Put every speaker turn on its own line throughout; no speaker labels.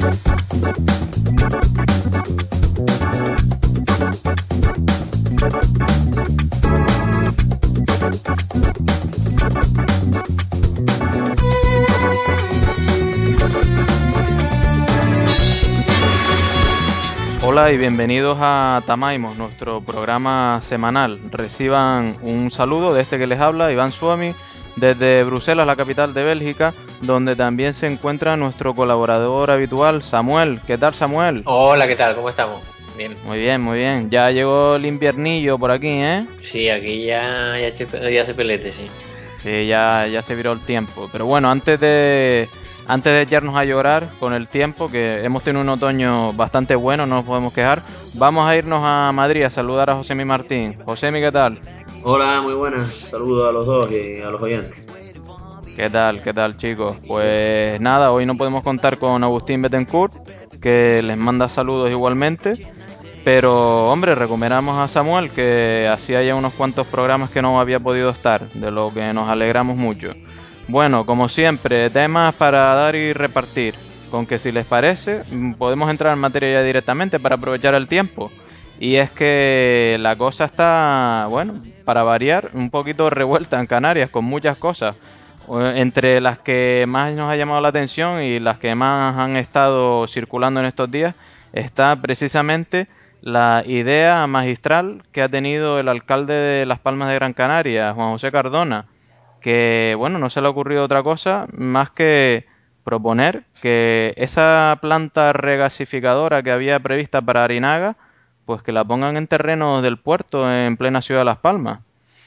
Hola y bienvenidos a Tamaimos, nuestro programa semanal. Reciban un saludo de este que les habla, Iván Suomi, desde Bruselas, la capital de Bélgica, donde también se encuentra nuestro colaborador habitual, Samuel. ¿Qué tal, Samuel?
Hola, ¿qué tal? ¿Cómo estamos? Bien.
Muy bien, muy bien. Ya llegó el inviernillo por aquí, ¿eh?
Sí, aquí ya hace pelete, sí.
Sí, ya se viró el tiempo. Pero bueno, antes de echarnos a llorar con el tiempo, que hemos tenido un otoño bastante bueno, no nos podemos quejar, vamos a irnos a Madrid a saludar a Josemi Martín. Josemi, ¿qué tal?
Hola, muy buenas. Saludos a los dos y a los oyentes.
¿Qué tal, chicos? Pues nada, hoy no podemos contar con Agustín Bettencourt, que les manda saludos igualmente. Pero, hombre, recuperamos a Samuel, que hacía ya unos cuantos programas que no había podido estar, de lo que nos alegramos mucho. Bueno, como siempre, temas para dar y repartir. Con que si les parece, podemos entrar en materia ya directamente para aprovechar el tiempo. Y es que la cosa está, bueno, para variar, un poquito revuelta en Canarias, con muchas cosas. Entre las que más nos ha llamado la atención y las que más han estado circulando en estos días, está precisamente la idea magistral que ha tenido el alcalde de Las Palmas de Gran Canaria, Juan José Cardona, que, bueno, no se le ha ocurrido otra cosa más que proponer que esa planta regasificadora que había prevista para Arinaga, pues que la pongan en terrenos del puerto en plena ciudad de Las Palmas.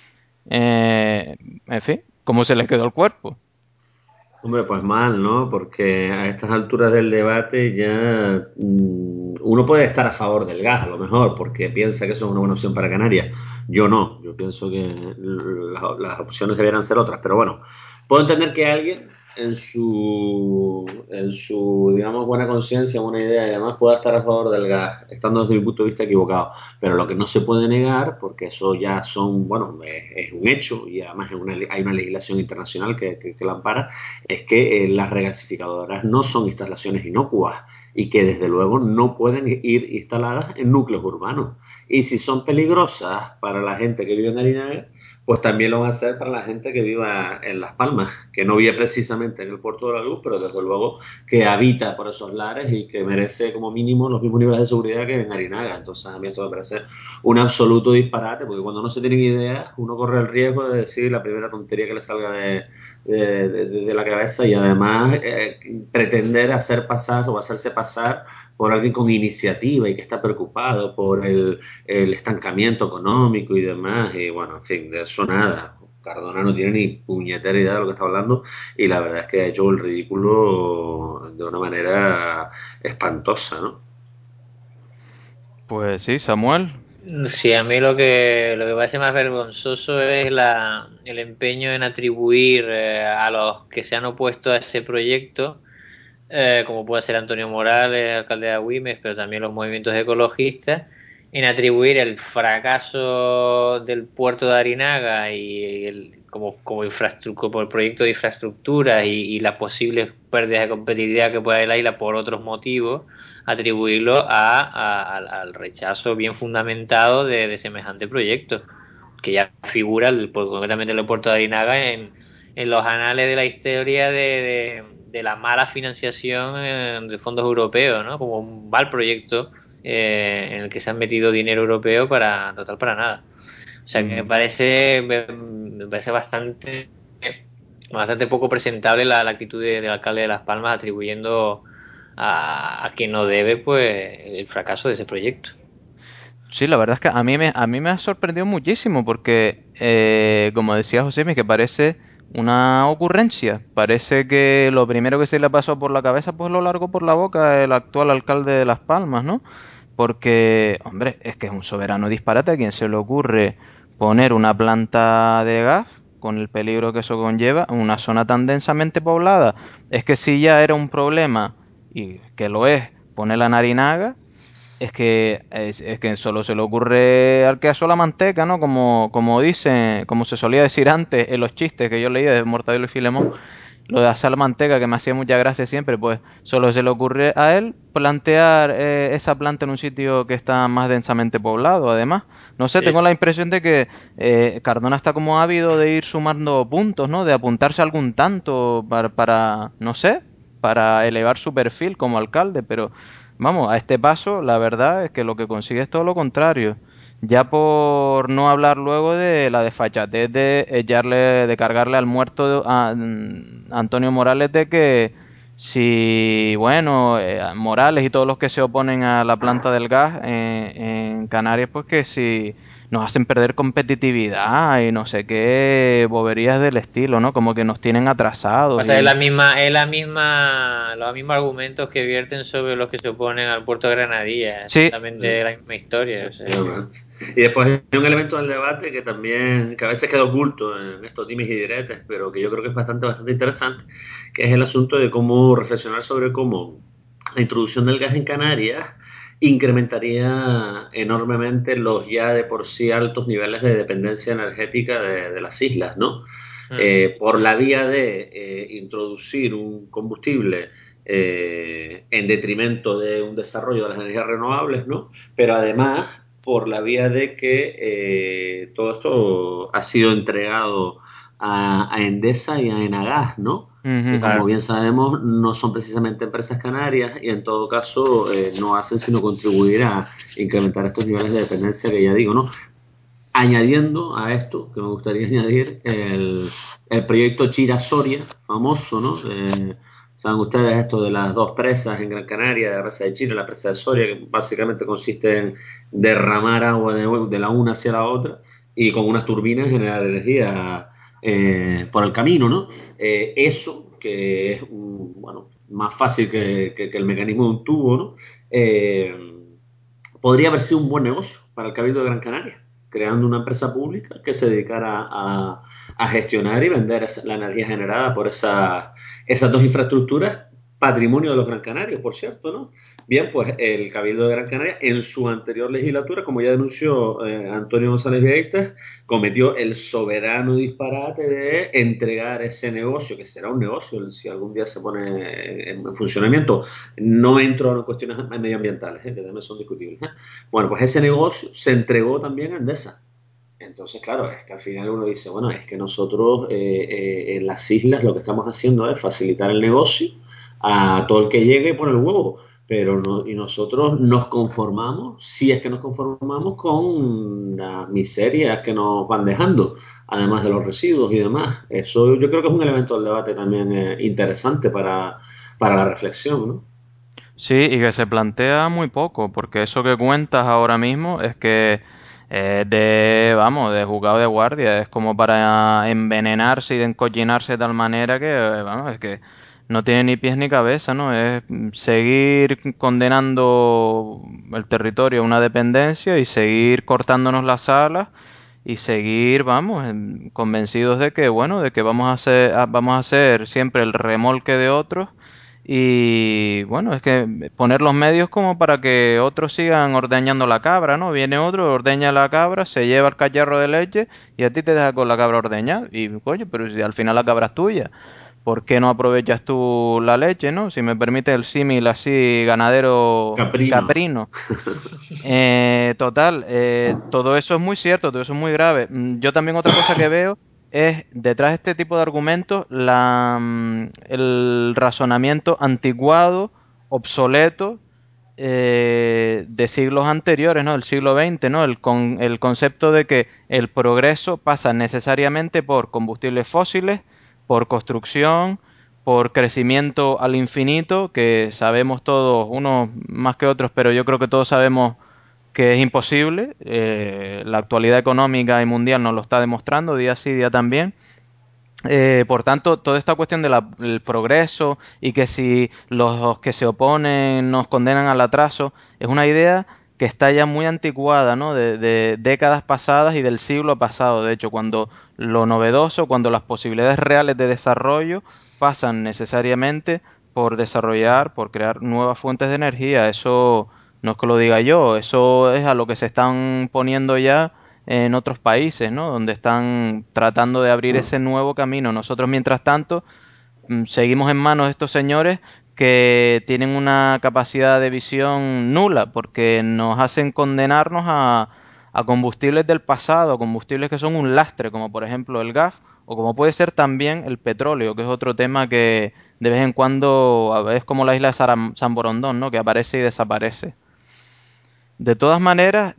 En fin, ¿cómo se le quedó el cuerpo?
Hombre, pues mal, ¿no? Porque a estas alturas del debate ya uno puede estar a favor del gas, a lo mejor, porque piensa que eso es una buena opción para Canarias. Yo no, yo pienso que las opciones debieran ser otras. Pero bueno, puedo entender que alguien en su, digamos, buena conciencia, buena idea y además pueda estar a favor del gas, estando desde mi punto de vista equivocado. Pero lo que no se puede negar, porque eso ya son, bueno, es un hecho y además hay una legislación internacional que la ampara, es que las regasificadoras no son instalaciones inocuas y que desde luego no pueden ir instaladas en núcleos urbanos. Y si son peligrosas para la gente que vive en Arinaga, pues también lo van a hacer para la gente que viva en Las Palmas, que no vive precisamente en el Puerto de la Luz, pero desde luego que habita por esos lares y que merece como mínimo los mismos niveles de seguridad que en Arinaga. Entonces a mí esto me parece un absoluto disparate, porque cuando no se tienen ideas, uno corre el riesgo de decir la primera tontería que le salga de la cabeza y además pretender hacer pasar o hacerse pasar por alguien con iniciativa y que está preocupado por el estancamiento económico y demás. Y bueno, en fin, de eso nada. Cardona no tiene ni puñetera idea de lo que está hablando y la verdad es que ha hecho el ridículo de una manera espantosa, ¿no?
Pues sí, Samuel.
Sí, a mí lo que parece más vergonzoso es el empeño en atribuir a los que se han opuesto a ese proyecto, como puede ser Antonio Morales, alcalde de Agüimes, pero también los movimientos ecologistas, en atribuir el fracaso del puerto de Arinaga y como el proyecto de infraestructura y las posibles pérdidas de competitividad que pueda haber en la isla por otros motivos, atribuirlo al rechazo bien fundamentado de semejante proyecto, que ya figura concretamente el puerto de Arinaga en los anales de la historia de la mala financiación de fondos europeos, ¿no? Como un mal proyecto en el que se han metido dinero europeo para nada. O sea que me parece bastante poco presentable la actitud del alcalde de Las Palmas atribuyendo a quien no debe pues el fracaso de ese proyecto.
Sí, la verdad es que a mí me ha sorprendido muchísimo porque, como decía José, que parece una ocurrencia. Parece que lo primero que se le pasó por la cabeza pues lo largó por la boca el actual alcalde de Las Palmas, ¿no? Porque, hombre, es que es un soberano disparate a quien se le ocurre poner una planta de gas con el peligro que eso conlleva en una zona tan densamente poblada. Es que si ya era un problema, y que lo es, poner la narinaga, es que solo se le ocurre al que asó la manteca, ¿no? Como dicen, como se solía decir antes en los chistes que yo leía de Mortadelo y Filemón. lo de hacer la manteca, que me hacía mucha gracia siempre, pues solo se le ocurre a él plantear esa planta en un sitio que está más densamente poblado, además. No sé, tengo la impresión de que Cardona está como ávido de ir sumando puntos, ¿no? De apuntarse a algún tanto no sé, para elevar su perfil como alcalde, pero vamos, a este paso, la verdad es que lo que consigue es todo lo contrario. Ya por no hablar luego de la desfachatez de cargarle al muerto a Antonio Morales de que si, bueno, Morales y todos los que se oponen a la planta del gas en Canarias, pues que si nos hacen perder competitividad y no sé qué boberías del estilo, ¿no? Como que nos tienen atrasados
O sea,
y...
los mismos argumentos que vierten sobre los que se oponen al puerto de Granadilla,
Sí,
exactamente la misma historia. O sea,
y después hay un elemento del debate que también, que a veces queda oculto en estos dimes y diretes, pero que yo creo que es bastante interesante, que es el asunto de cómo reflexionar sobre cómo la introducción del gas en Canarias incrementaría enormemente los ya de por sí altos niveles de dependencia energética de las islas, ¿no? Por la vía de introducir un combustible en detrimento de un desarrollo de las energías renovables, ¿no? Pero además por la vía de que todo esto ha sido entregado a Endesa y a Enagás, ¿no? Que como
claro.
bien sabemos no son precisamente empresas canarias y en todo caso no hacen sino contribuir a incrementar estos niveles de dependencia que ya digo, ¿no? Añadiendo a esto, que me gustaría añadir, el proyecto Chira-Soria, famoso, ¿no? Saben ustedes esto de las dos presas en Gran Canaria, la presa de Chira y la presa de Soria, que básicamente consiste en derramar agua de la una hacia la otra y con unas turbinas generar energía por el camino, ¿no? Eso, que es bueno, más fácil que el mecanismo de un tubo, ¿no? Podría haber sido un buen negocio para el Cabildo de Gran Canaria, creando una empresa pública que se dedicara a gestionar y vender la energía generada por esas dos infraestructuras, patrimonio de los Gran Canarios, por cierto, ¿no? Bien, pues el Cabildo de Gran Canaria, en su anterior legislatura, como ya denunció Antonio González Vieites, cometió el soberano disparate de entregar ese negocio, que será un negocio si algún día se pone en funcionamiento. No entro en cuestiones medioambientales, que también son discutibles. Bueno, pues ese negocio se entregó también a Endesa. Entonces, claro, es que al final uno dice, bueno, es que nosotros en las islas lo que estamos haciendo es facilitar el negocio a todo el que llegue por el huevo, pero y nosotros nos conformamos, si es que nos conformamos con las miserias que nos van dejando, además de los residuos y demás. Eso yo creo que es un elemento del debate también interesante para la reflexión, ¿no?
sí, y que se plantea muy poco, porque eso que cuentas ahora mismo es que vamos, de juzgado de guardia, es como para envenenarse y de encochinarse de tal manera que, vamos, es que no tiene ni pies ni cabeza, ¿no? Es seguir condenando el territorio a una dependencia y seguir cortándonos las alas y seguir, vamos, convencidos de que, bueno, de que vamos a ser siempre el remolque de otros y bueno, es que poner los medios como para que otros sigan ordeñando la cabra, ¿no? Viene otro, ordeña la cabra, se lleva el cacharro de leche y a ti te deja con la cabra ordeñada. Y coño, pero si al final la cabra es tuya, ¿por qué no aprovechas tú la leche, no? Si me permite el símil así, ganadero
Caprino.
caprino. Total, todo eso es muy cierto, todo eso es muy grave. Yo también otra cosa que veo es detrás de este tipo de argumentos el razonamiento anticuado, obsoleto de siglos anteriores, ¿no? El siglo XX, ¿no? El concepto de que el progreso pasa necesariamente por combustibles fósiles, por construcción, por crecimiento al infinito, que sabemos todos, unos más que otros, pero yo creo que todos sabemos que es imposible. La actualidad económica y mundial nos lo está demostrando día sí, día también. Por tanto, toda esta cuestión del progreso y que si los que se oponen nos condenan al atraso es una idea que está ya muy anticuada, ¿no? De décadas pasadas y del siglo pasado. De hecho, cuando lo novedoso, cuando las posibilidades reales de desarrollo pasan necesariamente por desarrollar, por crear nuevas fuentes de energía. Eso no es que lo diga yo, eso es a lo que se están poniendo ya en otros países, ¿no? Donde están tratando de abrir ese nuevo camino. Nosotros, mientras tanto, seguimos en manos de estos señores que tienen una capacidad de visión nula, porque nos hacen condenarnos a combustibles del pasado, combustibles que son un lastre, como por ejemplo el gas, o como puede ser también el petróleo, que es otro tema que de vez en cuando es como la isla de San Borondón, ¿no? Que aparece y desaparece. De todas maneras,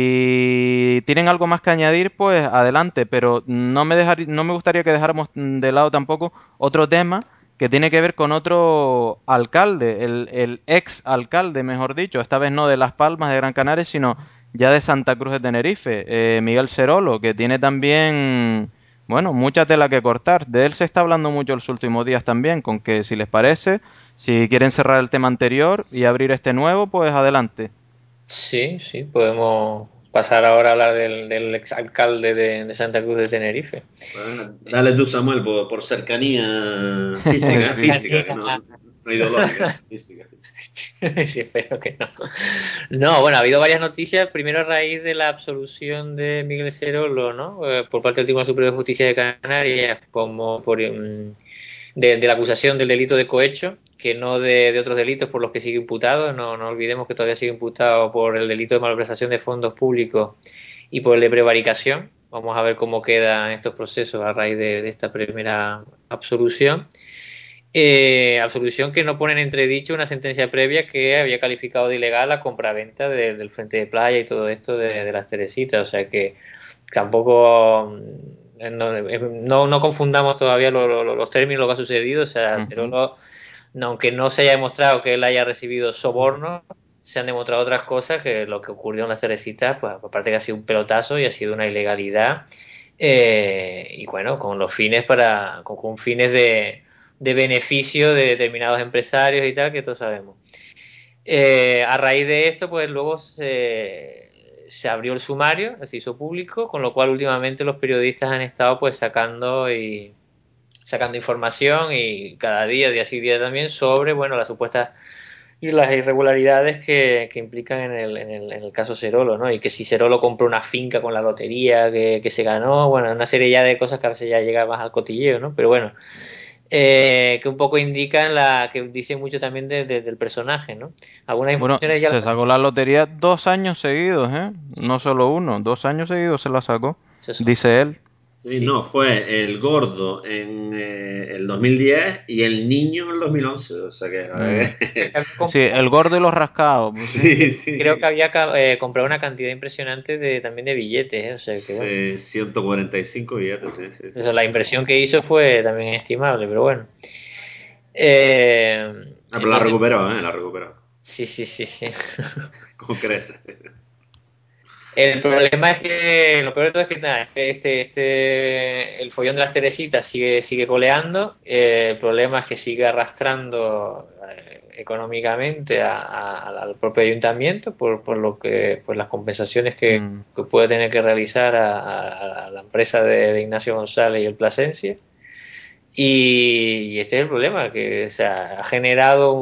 si tienen algo más que añadir, pues adelante, pero no me gustaría que dejáramos de lado tampoco otro tema que tiene que ver con otro alcalde, el ex alcalde, mejor dicho, esta vez no de Las Palmas de Gran Canaria, sino ya de Santa Cruz de Tenerife, Miguel Serolo, que tiene también, bueno, mucha tela que cortar. De él se está hablando mucho los últimos días también, con que si les parece, si quieren cerrar el tema anterior y abrir este nuevo, pues adelante.
Sí, sí, podemos pasar ahora a hablar del exalcalde de Santa Cruz de Tenerife.
Bueno, dale tú, Samuel, por cercanía física,
Sí.
física, que no ideológica, física.
Sí, espero que no. No, bueno, ha habido varias noticias. Primero a raíz de la absolución de Miguel Serolo, ¿no? Por parte del Tribunal Superior de Justicia de Canarias, como de la acusación del delito de cohecho, que no de otros delitos por los que sigue imputado. No olvidemos que todavía sigue imputado por el delito de malversación de fondos públicos y por el de prevaricación. Vamos a ver cómo quedan estos procesos a raíz de esta primera absolución. Absolución que no pone en entredicho una sentencia previa que había calificado de ilegal la compraventa del frente de playa y todo esto de las Teresitas. O sea que tampoco no confundamos todavía los términos, lo que ha sucedido. O sea,
Ujú.
Cerolo, aunque no se haya demostrado que él haya recibido soborno, se han demostrado otras cosas, que lo que ocurrió en las Teresitas, pues aparte que ha sido un pelotazo y ha sido una ilegalidad. Y bueno, con los fines con fines de beneficio de determinados empresarios y tal, que todos sabemos. A raíz de esto, pues luego se abrió el sumario, se hizo público, con lo cual últimamente los periodistas han estado pues sacando información y cada día sí día también, sobre bueno las supuestas y las irregularidades que implican en el caso Cerolo, ¿no? Y que si Cerolo compró una finca con la lotería que se ganó, bueno, una serie ya de cosas que a veces ya llega más al cotilleo, ¿no? Pero bueno, que un poco indican que dice mucho también del personaje, ¿no? Algunas
Bueno,
informaciones ya
se
las...
sacó la lotería 2 años seguidos, ¿eh? No solo uno, 2 años seguidos se la sacó,
Eso son,
dice él.
Sí,
sí,
no, fue el gordo en el 2010 y el niño en el 2011. O sea que, la
Mm.
verdad que-
Sí, el gordo y los rascados, pues sí.
sí,
creo que
sí.
había comprado una cantidad impresionante también de billetes, ¿eh? O sea que bueno,
Sí, 145 billetes, sí, sí, sí.
eso, la inversión que hizo fue también estimable, pero bueno.
Ah, pero la
Entonces,
recuperó, ¿eh? La recuperó.
sí, sí, sí, sí.
Con creces.
El problema es que lo peor de todo es que nada, el follón de las Teresitas sigue coleando. El problema es que sigue arrastrando económicamente al propio ayuntamiento por lo que las compensaciones
Mm.
que puede tener que realizar a la empresa de Ignacio González y el Plasencia. Y este es el problema, que o sea, ha generado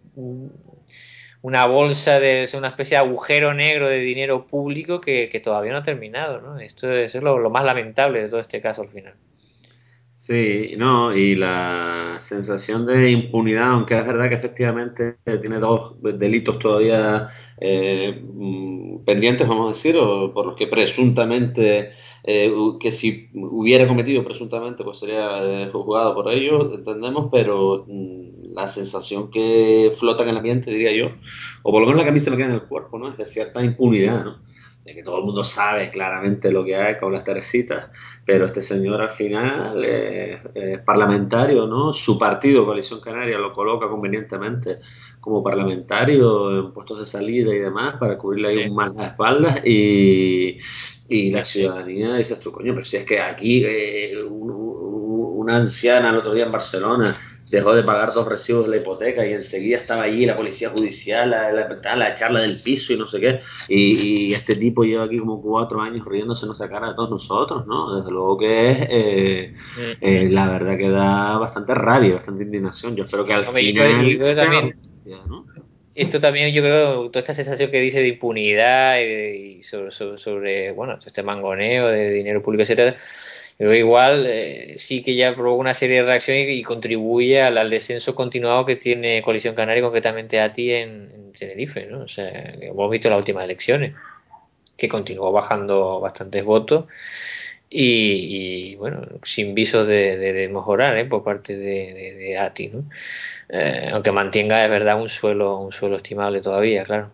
una bolsa es una especie de agujero negro de dinero público que todavía no ha terminado, ¿no? Eso es lo más lamentable de todo este caso al final.
Sí, no, y la sensación de impunidad, aunque es verdad que efectivamente tiene dos delitos todavía pendientes, vamos a decir, o por los que presuntamente, que si hubiera cometido presuntamente, pues sería juzgado por ellos, entendemos, pero la sensación que flota en el ambiente, diría yo, o por lo menos la que a mí se me queda en el cuerpo, ¿no? Es de cierta impunidad, ¿no? De que todo el mundo sabe claramente lo que hay con las Teresitas, pero este señor al final es parlamentario, ¿no? Su partido, Coalición Canaria, lo coloca convenientemente como parlamentario en puestos de salida y demás para cubrirle ahí
Sí,
un mal las espaldas y la
sí, sí.
ciudadanía dices tú, coño, pero si es que aquí una anciana el otro día en Barcelona dejó de pagar 2 recibos de la hipoteca y enseguida estaba allí la policía judicial, la charla del piso y no sé qué. Y este tipo lleva aquí como 4 años riéndose en nuestra cara de todos nosotros, ¿no? Desde luego que es,
Mm.
la verdad que da bastante rabia, bastante indignación. Yo espero que al
Hombre,
final
yo creo
se haga
también,
justicia, ¿no?
esto también, yo creo, toda esta sensación que dice de impunidad y sobre, bueno, todo este mangoneo de dinero público, etcétera. Pero igual sí que ya provoca una serie de reacciones y contribuye al descenso continuado que tiene Coalición Canaria, concretamente ATI en Tenerife, ¿no? O sea, hemos visto las últimas elecciones, que continuó bajando bastantes votos bueno, sin visos de mejorar, por parte de ATI, ¿no? Aunque mantenga, es verdad, un suelo estimable todavía, claro.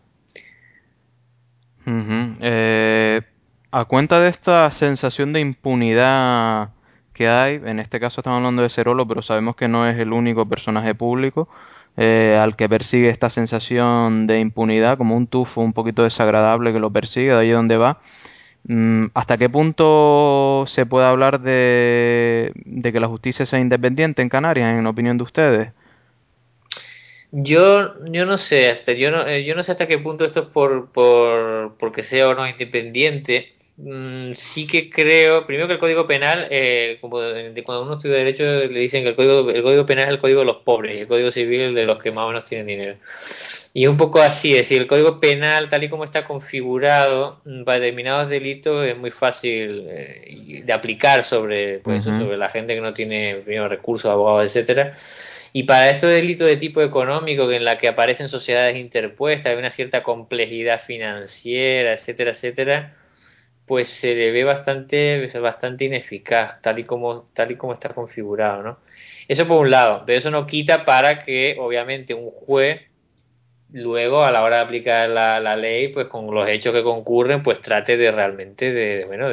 Ujú. A cuenta de esta sensación de impunidad que hay, en este caso estamos hablando de Cerolo, pero sabemos que no es el único personaje público al que persigue esta sensación de impunidad, como un tufo un poquito desagradable que lo persigue de ahí donde va. ¿Hasta qué punto se puede hablar de que la justicia sea independiente en Canarias, en opinión de ustedes?
Yo no sé, yo no sé hasta qué punto esto es porque sea o no independiente. Sí que creo, primero que el Código Penal, como cuando uno estudia Derecho, le dicen que el código Penal es el código de los pobres y el Código Civil el de los que más o menos tienen dinero. Y un poco así, es decir, el Código Penal, tal y como está configurado, para determinados delitos es muy fácil de aplicar sobre, pues, eso,
Ujú,
sobre la gente que no tiene primero recursos, abogados, etcétera. Y para estos delitos de tipo económico, en la que aparecen sociedades interpuestas, hay una cierta complejidad financiera, etcétera, etcétera, pues se le ve bastante ineficaz, tal y como está configurado, ¿no? Eso por un lado, pero eso no quita para que, obviamente, un juez luego, a la hora de aplicar la ley, pues con los hechos que concurren, pues trate de realmente bueno,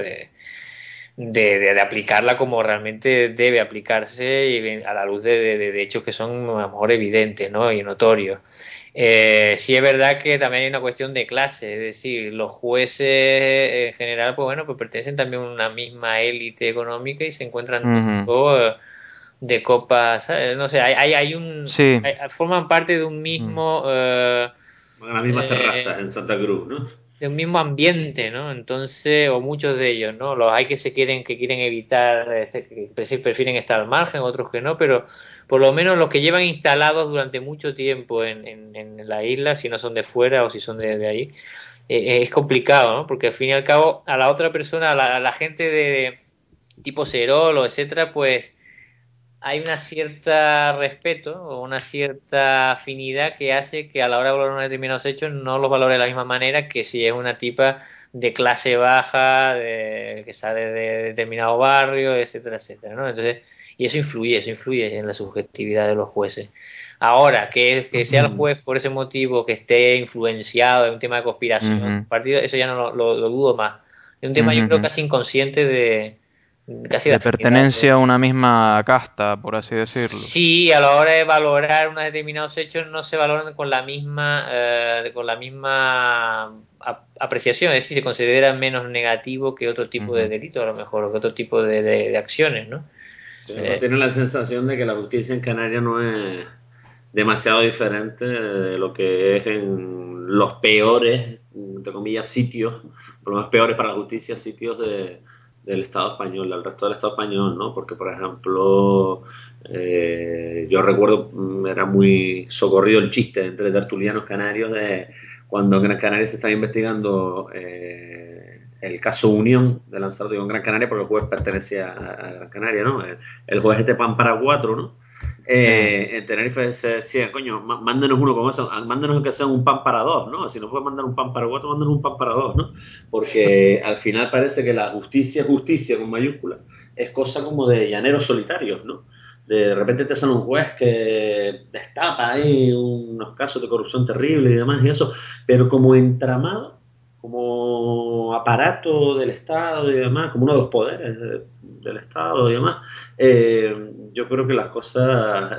de aplicarla como realmente debe aplicarse y a la luz de hechos que son a lo mejor evidentes, ¿no? Y notorios. Sí es verdad que también hay una cuestión de clase, es decir, los jueces en general, pues bueno, pues pertenecen también a una misma élite económica y se encuentran
ujú.
todos de copas, ¿sabes? No sé,
Sí.
forman parte de un
Mm.
mismo
Van a las mismas terrazas
eh,
en Santa Cruz, ¿no?
de un mismo ambiente, ¿no? Entonces, o muchos de ellos, ¿no? Los hay que quieren evitar, que prefieren estar al margen, otros que no, pero por lo menos los que llevan instalados durante mucho tiempo en la isla, si no son de fuera o si son de ahí, es complicado, ¿no? Porque al fin y al cabo, a la otra persona, a la gente de tipo Cerol o etcétera, pues hay una cierta respeto o una cierta afinidad que hace que a la hora de valorar unos determinados hechos no los valore de la misma manera que si es una tipa de clase baja, que sale de determinado barrio, etcétera, etcétera, ¿no? Entonces, y eso influye en la subjetividad de los jueces. Ahora, que sea el juez por ese motivo, que esté influenciado en un tema de conspiración,
Ujú,
partido, eso ya no lo dudo más. Es un tema,
ujú,
yo creo,
ujú.
casi inconsciente casi de
De
afinidad.
pertenencia a una misma casta, por así decirlo.
Sí, a la hora de valorar unos determinados hechos no se valoran con la misma apreciación, es decir, se considera menos negativo que otro tipo de
Ujú,
delito, a lo mejor, o que otro tipo de acciones, ¿no?
Sí, uno
Eh,
tiene la sensación de que la justicia en Canarias no es demasiado diferente de lo que es en los peores, entre comillas, sitios, por lo menos peores para la justicia, sitios del Estado español, del resto del Estado español, ¿no? Porque, por ejemplo, yo recuerdo, era muy socorrido el chiste entre tertulianos canarios de cuando en Gran Canaria se estaba investigando el caso Unión de Lanzarote con Gran Canaria, porque el juez pertenecía a Gran Canaria, ¿no? El juez este pan para cuatro, ¿no?
sí.
En Tenerife se decía, coño, mándenos uno como eso, mándenos que sea un pan para dos, ¿no? Si no puede mandar un pan para cuatro, mándenos un pan para dos, ¿no? Porque al final parece que la justicia, justicia con mayúsculas, es cosa como de llaneros solitarios, ¿no? De repente te sale un juez que destapa ahí unos casos de corrupción terrible y demás y eso, pero como entramado, como aparato del Estado y demás, como uno de los poderes del Estado y demás, yo creo que las cosas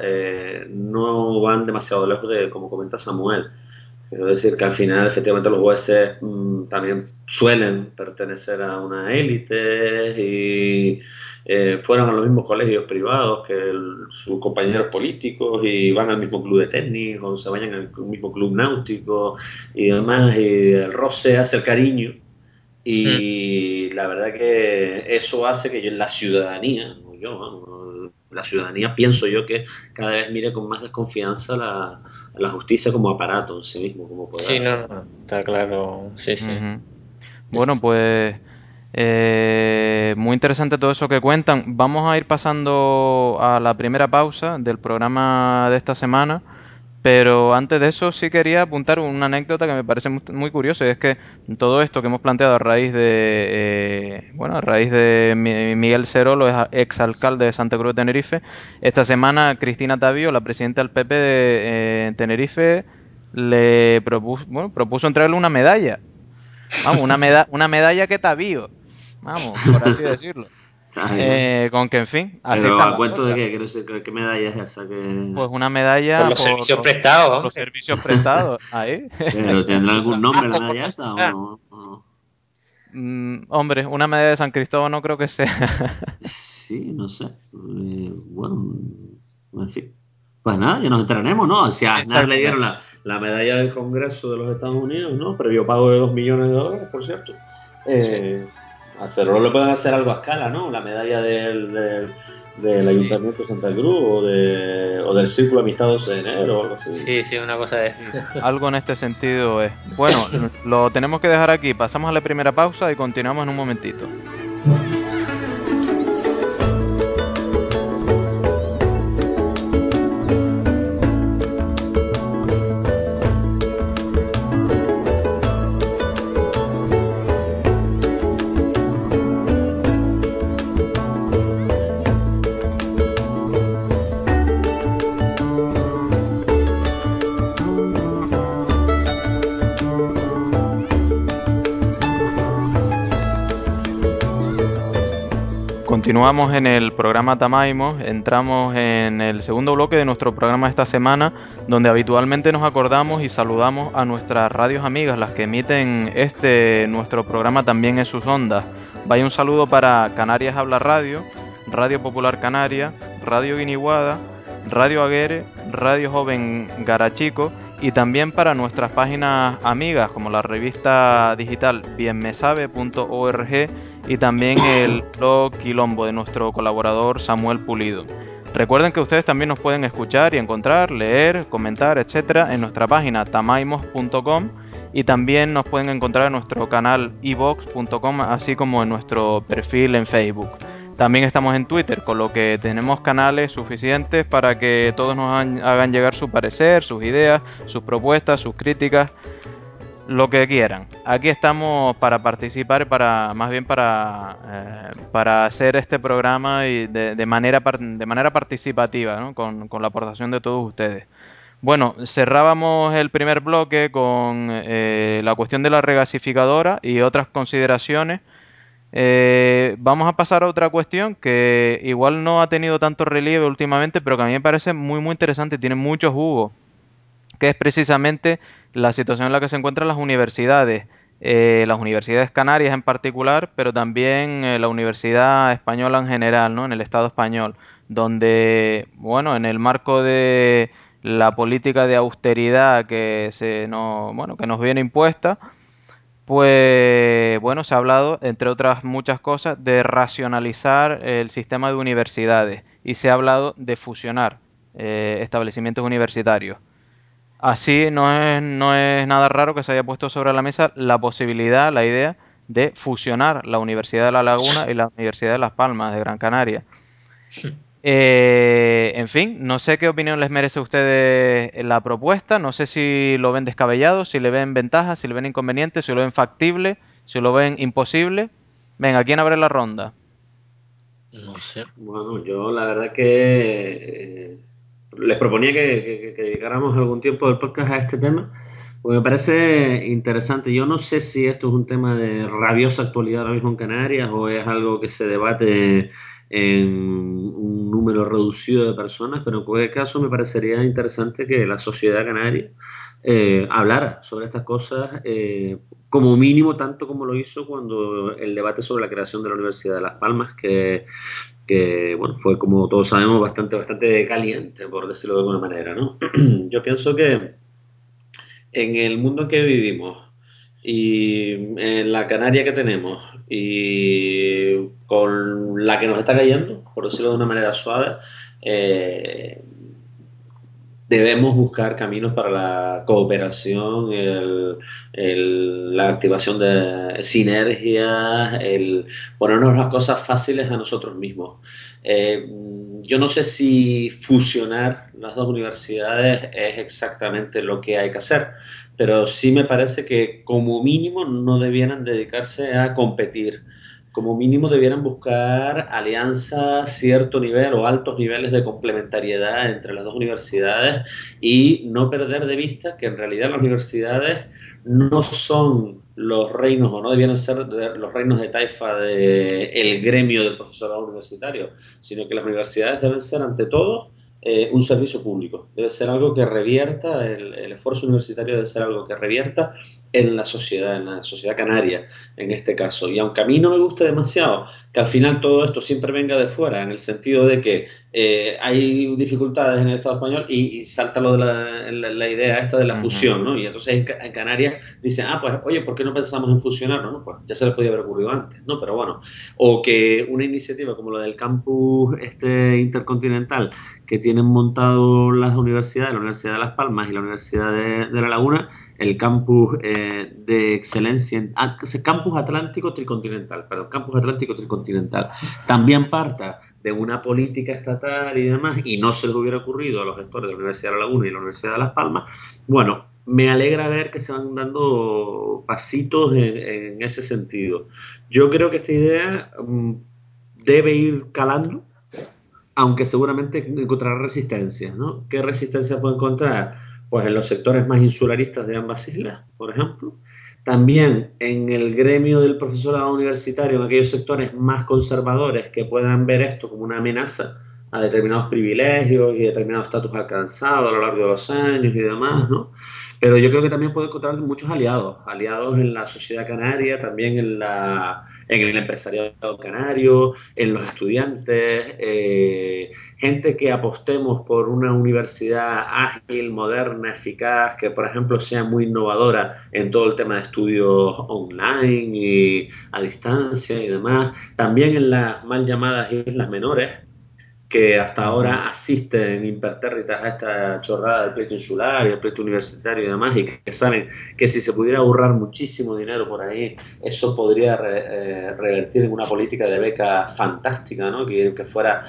no van demasiado lejos de como comenta Samuel. Quiero decir que al final, efectivamente, los jueces también suelen pertenecer a una élite y fueron a los mismos colegios privados que sus compañeros políticos y van al mismo club de tenis o se vayan al mismo club náutico y demás. Y el roce hace el cariño
mm.
y la verdad que eso hace que la ciudadanía, no yo, vamos, la ciudadanía pienso yo que cada vez mire con más desconfianza la justicia como aparato en sí mismo, como
Sí,
poder.
no, no, está claro, sí, sí.
Ujú.
Eso
Bueno, pues Muy interesante todo eso que cuentan. Vamos a ir pasando a la primera pausa del programa de esta semana, pero antes de eso sí quería apuntar una anécdota que me parece muy curiosa, y es que todo esto que hemos planteado a raíz a raíz de Miguel Cerolo, exalcalde de Santa Cruz de Tenerife, esta semana Cristina Tavío, la presidenta del PP de Tenerife, le propuso entregarle una medalla. Vamos, una medalla que Tavío, vamos, por así decirlo.
Está bien.
Con que, en fin, así
Pero
están
a
las
cuento de
cosas.
qué, quiero decir, ¿qué medalla es esa?
Pues una
Por
medalla
los servicios prestados,
por los
hombre.
servicios prestados. Ahí.
¿Pero tendrá algún nombre la
O por
medalla
la
esa
seguridad.
o no?
Hombre, una medalla de San Cristóbal no creo que sea.
Sí, no sé. Bueno, en fin. Pues nada, ya nos enteraremos, ¿no? Si a Aznar le dieron
Exactamente.
la medalla del Congreso de los Estados Unidos, ¿no? Previo pago de 2 millones de dólares, por cierto.
Sí,
A Cerro le pueden hacer algo a escala, ¿no? La medalla del
sí,
Ayuntamiento de Santa Cruz o del Círculo Amistad 12 de enero o algo así.
sí, sí, una cosa de...
Sí, algo en este sentido es. Bueno, lo tenemos que dejar aquí. Pasamos a la primera pausa y continuamos en un momentito. Continuamos en el programa Tamaimo, entramos en el segundo bloque de nuestro programa de esta semana, donde habitualmente nos acordamos y saludamos a nuestras radios amigas, las que emiten nuestro programa también en sus ondas. Vaya un saludo para Canarias Habla Radio, Radio Popular Canaria, Radio Guiniguada, Radio Aguere, Radio Joven Garachico, y también para nuestras páginas amigas como la revista digital bienmesabe.org y también el blog Quilombo de nuestro colaborador Samuel Pulido. Recuerden que ustedes también nos pueden escuchar y encontrar, leer, comentar, etcétera, en nuestra página tamaimos.com, y también nos pueden encontrar en nuestro canal ivox.com, así como en nuestro perfil en Facebook. También estamos en Twitter, con lo que tenemos canales suficientes para que todos nos hagan llegar su parecer, sus ideas, sus propuestas, sus críticas, lo que quieran. Aquí estamos para participar, más bien para hacer este programa y de manera participativa, ¿no? Con la aportación de todos ustedes. Bueno, cerrábamos el primer bloque con la cuestión de la regasificadora y otras consideraciones. Vamos a pasar a otra cuestión que igual no ha tenido tanto relieve últimamente, pero que a mí me parece muy interesante y tiene mucho jugo, que es precisamente la situación en la que se encuentran las universidades canarias en particular, pero también la universidad española en general, ¿no? En el Estado español, donde, bueno, en el marco de la política de austeridad que nos viene impuesta, pues bueno, se ha hablado, entre otras muchas cosas, de racionalizar el sistema de universidades, y se ha hablado de fusionar establecimientos universitarios. Así no es nada raro que se haya puesto sobre la mesa la posibilidad, la idea de fusionar la Universidad de La Laguna y la Universidad de Las Palmas de Gran Canaria. En fin, no sé qué opinión les merece a ustedes la propuesta, no sé si lo ven descabellado, si le ven ventajas, si le ven inconvenientes, si lo ven factible, si lo ven imposible. Venga, ¿quién abre la ronda?
No sé.
Bueno, yo la verdad que les proponía que dedicáramos algún tiempo del podcast a este tema, porque me parece interesante. Yo no sé si esto es un tema de rabiosa actualidad ahora mismo en Canarias o es algo que se debate en un número reducido de personas, pero en cualquier caso me parecería interesante que la sociedad canaria hablara sobre estas cosas, como mínimo tanto como lo hizo cuando el debate sobre la creación de la Universidad de Las Palmas, que bueno, fue como todos sabemos bastante caliente, por decirlo de alguna manera, ¿no? Yo pienso que en el mundo en que vivimos y en la Canaria que tenemos y con la que nos está cayendo, por decirlo de una manera suave, eh, debemos buscar caminos para la cooperación, la activación de sinergias, el ponernos las cosas fáciles a nosotros mismos. Eh, yo no sé si fusionar las dos universidades es exactamente lo que hay que hacer, pero sí me parece que como mínimo no debieran dedicarse a competir. Como mínimo debieran buscar alianzas, cierto nivel o altos niveles de complementariedad entre las dos universidades y no perder de vista que en realidad las universidades no son los reinos o no debieran ser los reinos de taifa del gremio del profesorado universitario, sino que las universidades deben ser ante todo un servicio público. Debe ser algo que revierta, el esfuerzo universitario debe ser algo que revierta en la sociedad canaria en este caso. Y aunque a mí no me guste demasiado que al final todo esto siempre venga de fuera, en el sentido de que hay dificultades en el Estado español y salta lo de la idea esta de la fusión, ¿no? Y entonces en Canarias dicen, pues oye, ¿por qué no pensamos en fusionarnos? No, pues ya se les podía haber ocurrido antes, ¿no? Pero bueno, o que una iniciativa como la del campus intercontinental que tienen montado las universidades, la Universidad de Las Palmas y la Universidad de La Laguna, el campus de excelencia, campus Atlántico Tricontinental, perdón, campus Atlántico Tricontinental, también parta de una política estatal y demás, y no se les hubiera ocurrido a los gestores de la Universidad de La Laguna y la Universidad de Las Palmas, bueno, me alegra ver que se van dando pasitos en ese sentido. Yo creo que esta idea debe ir calando, aunque seguramente encontrará resistencia, ¿no? ¿Qué resistencia puede encontrar? Pues en los sectores más insularistas de ambas islas, por ejemplo. También en el gremio del profesorado universitario, en aquellos sectores más conservadores que puedan ver esto como una amenaza a determinados privilegios y determinados estatus alcanzados a lo largo de los años y demás, ¿no? Pero yo creo que también puede encontrar muchos aliados, aliados en la sociedad canaria, también en el empresariado canario, en los estudiantes, gente que apostemos por una universidad ágil, moderna, eficaz, que por ejemplo sea muy innovadora en todo el tema de estudios online y a distancia y demás. También en las mal llamadas islas menores, que hasta ahora asisten impertérritas a esta chorrada del pleito insular y el pleito universitario y demás, y que saben que si se pudiera ahorrar muchísimo dinero por ahí, eso podría revertir en una política de beca fantástica, ¿no? Que fuera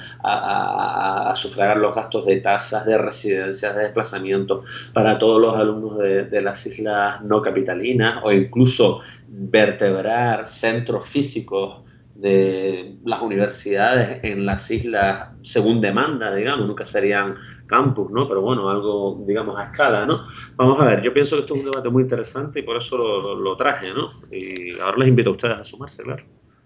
a sufragar los gastos de tasas, de residencias, de desplazamiento para todos los alumnos de las islas no capitalinas, o incluso vertebrar centros físicos de las universidades en las islas según demanda, digamos, nunca serían campus, ¿no? Pero bueno, algo, digamos, a escala, ¿no? Vamos a ver, yo pienso que esto es un debate muy interesante y por eso lo traje, ¿no? Y ahora les invito a ustedes a sumarse, claro.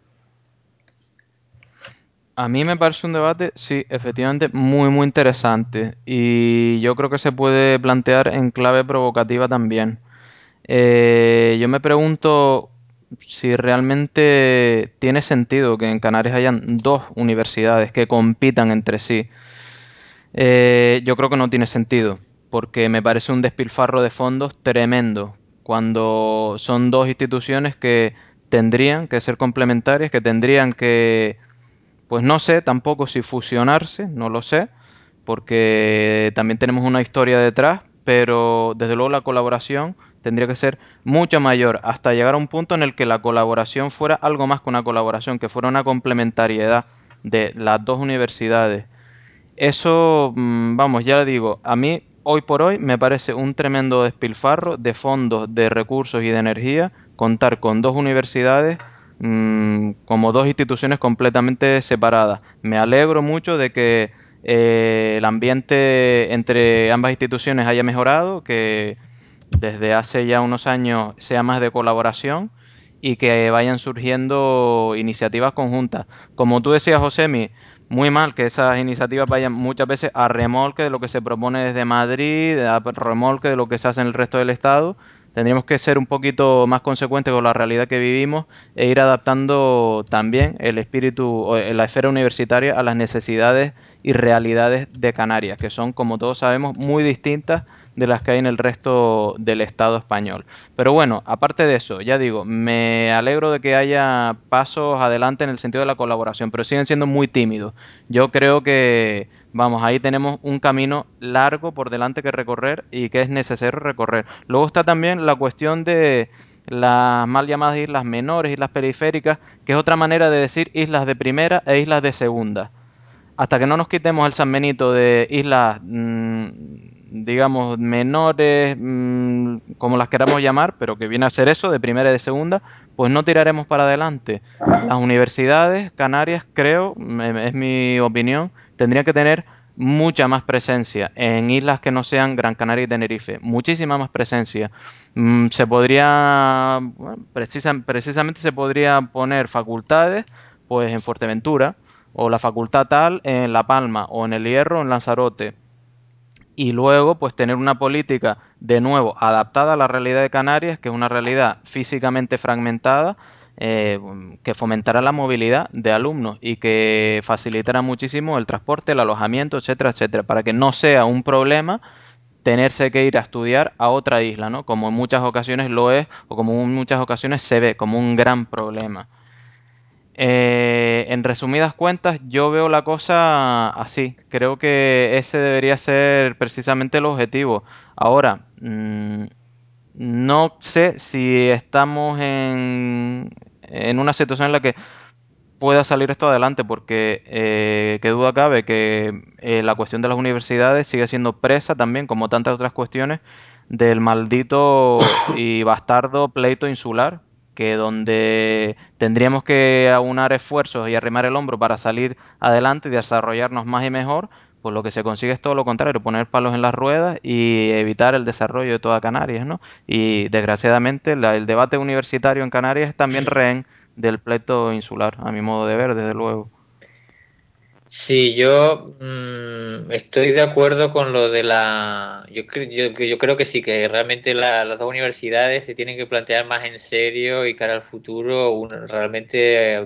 A mí me parece un debate, sí, efectivamente, muy, muy interesante. Y yo creo que se puede plantear en clave provocativa también. Yo me pregunto si realmente tiene sentido que en Canarias hayan dos universidades que compitan entre sí. Yo creo que no tiene sentido, porque me parece un despilfarro de fondos tremendo, cuando son dos instituciones que tendrían que ser complementarias, que tendrían que, pues no sé tampoco si fusionarse, no lo sé, porque también tenemos una historia detrás, pero desde luego la colaboración tendría que ser mucho mayor, hasta llegar a un punto en el que la colaboración fuera algo más que una colaboración, que fuera una complementariedad de las dos universidades. Eso, vamos, ya le digo, a mí hoy por hoy me parece un tremendo despilfarro de fondos, de recursos y de energía contar con dos universidades como dos instituciones completamente separadas. Me alegro mucho de que el ambiente entre ambas instituciones haya mejorado, que desde hace ya unos años sea más de colaboración y que vayan surgiendo iniciativas conjuntas. Como tú decías, Josemi, muy mal que esas iniciativas vayan muchas veces a remolque de lo que se propone desde Madrid, a remolque de lo que se hace en el resto del Estado. Tendríamos que ser un poquito más consecuentes con la realidad que vivimos e ir adaptando también el espíritu o la esfera universitaria a las necesidades y realidades de Canarias, que son, como todos sabemos, muy distintas de las que hay en el resto del Estado español. Pero bueno, aparte de eso, ya digo, me alegro de que haya pasos adelante en el sentido de la colaboración, pero siguen siendo muy tímidos. Yo creo que, vamos, ahí tenemos un camino largo por delante que recorrer y que es necesario recorrer. Luego está también la cuestión de las mal llamadas islas menores, islas periféricas, que es otra manera de decir islas de primera e islas de segunda. Hasta que no nos quitemos el San Benito de islas, digamos, menores, como las queramos llamar, pero que viene a ser eso, de primera y de segunda, pues no tiraremos para adelante. Las universidades canarias, creo, es mi opinión, tendrían que tener mucha más presencia en islas que no sean Gran Canaria y Tenerife, muchísima más presencia. Se podría, bueno, precisamente se podría poner facultades, pues en Fuerteventura, o la facultad tal en La Palma, o en El Hierro, en Lanzarote. Y luego, pues tener una política de nuevo adaptada a la realidad de Canarias, que es una realidad físicamente fragmentada, que fomentará la movilidad de alumnos y que facilitará muchísimo el transporte, el alojamiento, etcétera, etcétera, para que no sea un problema tenerse que ir a estudiar a otra isla, ¿no? Como en muchas ocasiones lo es, o como en muchas ocasiones se ve como un gran problema. En resumidas cuentas, yo veo la cosa así. Creo que ese debería ser precisamente el objetivo. Ahora, no sé si estamos en una situación en la que pueda salir esto adelante, porque qué duda cabe que la cuestión de las universidades sigue siendo presa también, como tantas otras cuestiones, del maldito y bastardo pleito insular, que donde tendríamos que aunar esfuerzos y arrimar el hombro para salir adelante y desarrollarnos más y mejor, pues lo que se consigue es todo lo contrario, poner palos en las ruedas y evitar el desarrollo de toda Canarias, ¿no? Y desgraciadamente el debate universitario en Canarias es también rehén del pleito insular, a mi modo de ver, desde luego.
Sí, yo estoy de acuerdo con lo de yo creo que sí, que realmente las dos universidades se tienen que plantear más en serio y cara al futuro realmente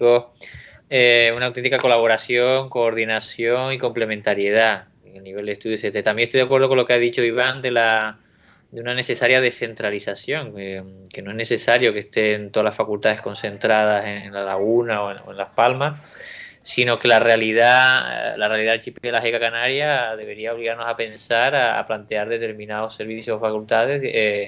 una auténtica colaboración, coordinación y complementariedad en el nivel de estudios, etcétera. También estoy de acuerdo con lo que ha dicho Iván de una necesaria descentralización, que no es necesario que estén todas las facultades concentradas en La Laguna o en Las Palmas, sino que la realidad del archipiélago canaria debería obligarnos a pensar, a plantear determinados servicios o facultades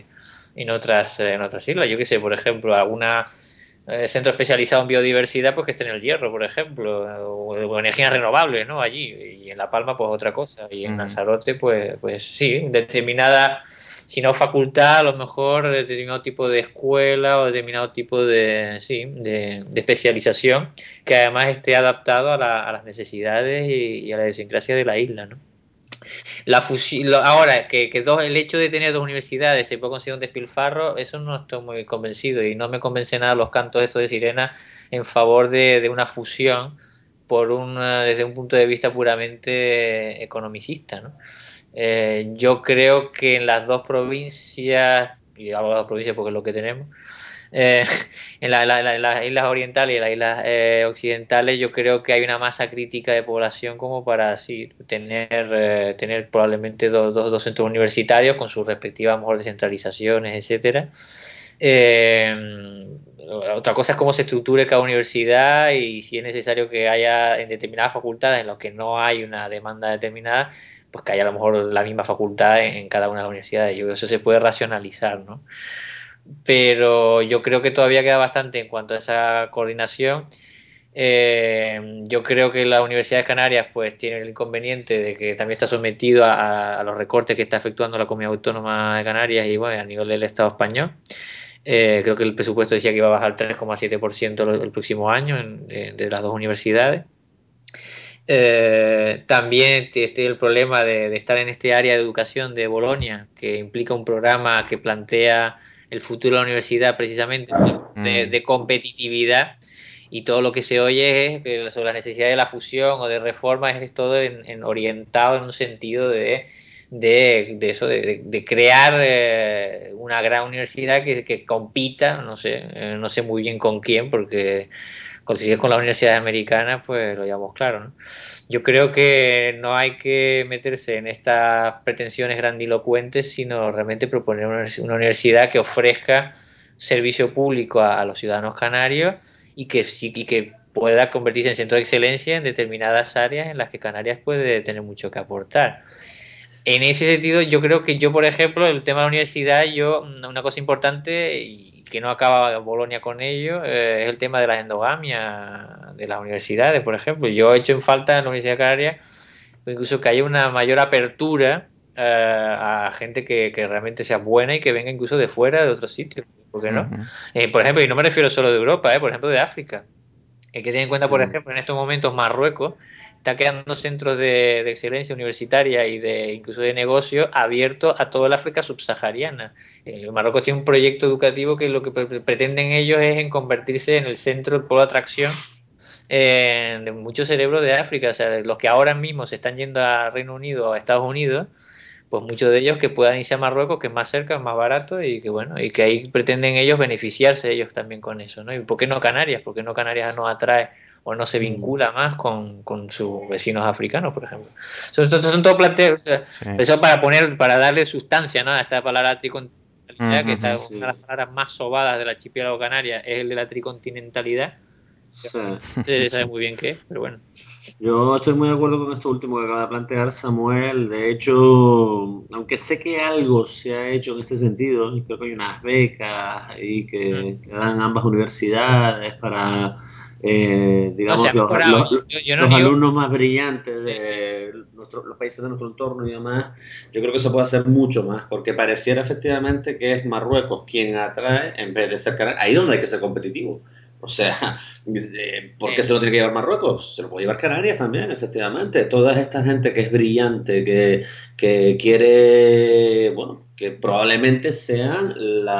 en otras islas. Yo qué sé, por ejemplo, alguna centro especializado en biodiversidad, pues que esté en el Hierro, por ejemplo, o energías renovables, ¿no? Allí, y en La Palma, pues otra cosa, y en
Ujú.
Lanzarote, pues sí, determinada, si no facultad, a lo mejor determinado tipo de escuela o determinado tipo sí, de especialización que además esté adaptado a las necesidades y a la idiosincrasia de la isla, ¿no? Ahora, el hecho de tener dos universidades se puede considerar un despilfarro, eso no estoy muy convencido y no me convence nada los cantos estos de sirena en favor de una fusión desde un punto de vista puramente economicista, ¿no? Yo creo que en las dos provincias, y hablo de las dos provincias porque es lo que tenemos, eh, en las islas orientales y en las islas occidentales yo creo que hay una masa crítica de población como para así tener probablemente dos centros universitarios con sus respectivas mejor descentralizaciones, etcétera. Otra cosa es cómo se estructure cada universidad y si es necesario que haya en determinadas facultades en las que no hay una demanda determinada, pues que haya a lo mejor la misma facultad en cada una de las universidades. Yo creo que eso se puede racionalizar, ¿no? Pero yo creo que todavía queda bastante en cuanto a esa coordinación. Yo creo que la Universidad de Canarias pues tiene el inconveniente de que también está sometido a los recortes que está efectuando la Comunidad Autónoma de Canarias y bueno, a nivel del Estado español. Creo que el presupuesto decía que iba a bajar 3,7% el próximo año de las dos universidades. También este el problema de estar en este área de educación de Bolonia, que implica un programa que plantea el futuro de la universidad precisamente
Mm.
de competitividad y todo lo que se oye es que sobre la necesidad de la fusión o de reforma es todo orientado en un sentido de eso, de crear una gran universidad que compita, no sé muy bien con quién, porque si es con las universidades americanas, pues lo llevamos claro, ¿no? yo creo que no hay que meterse en estas pretensiones grandilocuentes, sino realmente proponer una universidad que ofrezca servicio público a los ciudadanos canarios y que sí y que pueda convertirse en centro de excelencia en determinadas áreas en las que Canarias puede tener mucho que aportar. En ese sentido, yo creo que yo, por ejemplo, el tema de la universidad, una cosa importante y que no acaba Bolonia con ello, es el tema de la endogamia de las universidades, por ejemplo. Yo he hecho en falta en la Universidad Canaria incluso que haya una mayor apertura a gente que realmente sea buena y que venga incluso de fuera, de otros sitios. ¿Por qué no?
Ujú.
Por ejemplo, y no me refiero solo de Europa, por ejemplo, de África. Hay que tener en cuenta,
Sí,
por ejemplo, en estos momentos Marruecos está creando centros de excelencia universitaria y de incluso de negocio abiertos a toda el África subsahariana. Marruecos tiene un proyecto educativo que lo que pretenden ellos es en convertirse en el centro, el polo de atracción de muchos cerebros de África. O sea, los que ahora mismo se están yendo a Reino Unido o a Estados Unidos, pues muchos de ellos que puedan irse a Marruecos, que es más cerca, es más barato y que bueno, y que ahí pretenden ellos beneficiarse ellos también con eso, ¿no? ¿Y por qué no Canarias? ¿Por qué no Canarias nos atrae o no se
mm,
vincula más con sus vecinos africanos, por ejemplo? Son todo planteos, o sea,
Sí.
eso para darle sustancia, ¿no? A esta palabra tricontinentalidad, que
Ujú.
está una de las
sí,
palabras más sobadas del archipiélago canaria, es el de la tricontinentalidad.
sí.
Se sabe
Sí.
muy bien qué, pero bueno.
Yo estoy muy de acuerdo con esto último que acaba de plantear Samuel. De hecho, aunque sé que algo se ha hecho en este sentido, y creo que hay unas becas y que dan ambas universidades para,
No, se
digamos,
ha mejorado. Yo no
los
niego.
alumnos más brillantes
Sí, sí.
de los países de nuestro entorno y demás. Yo creo que se puede hacer mucho más, porque pareciera efectivamente que es Marruecos quien atrae en vez de ser Canarias. Ahí donde hay que ser competitivo. O sea, ¿por qué se lo tiene que llevar Marruecos? Se lo puede llevar Canarias también, efectivamente. Toda esta gente que es brillante, que quiere, bueno, que probablemente sean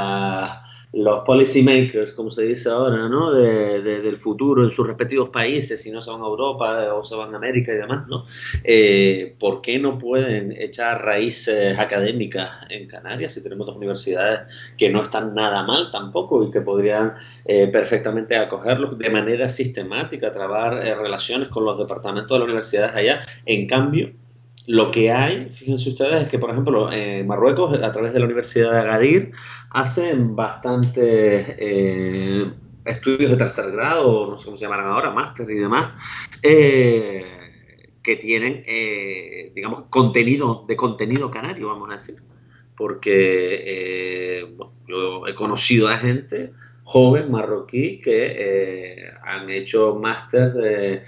los policy makers, como se dice ahora, ¿no? Del futuro en sus respectivos países, si no se van a Europa o se van a América y demás, ¿no? ¿Por qué no pueden echar raíces académicas en Canarias si tenemos dos universidades que no están nada mal tampoco y que podrían perfectamente acogerlos de manera sistemática, trabar relaciones con los departamentos de las universidades allá? En cambio, lo que hay, fíjense ustedes, es que, por ejemplo, Marruecos, a través de la Universidad de Agadir, hacen bastantes estudios de tercer grado, no sé cómo se llamarán ahora, máster y demás, que tienen, digamos, contenido canario, vamos a decir. Porque bueno, yo he conocido a gente joven marroquí que han hecho máster de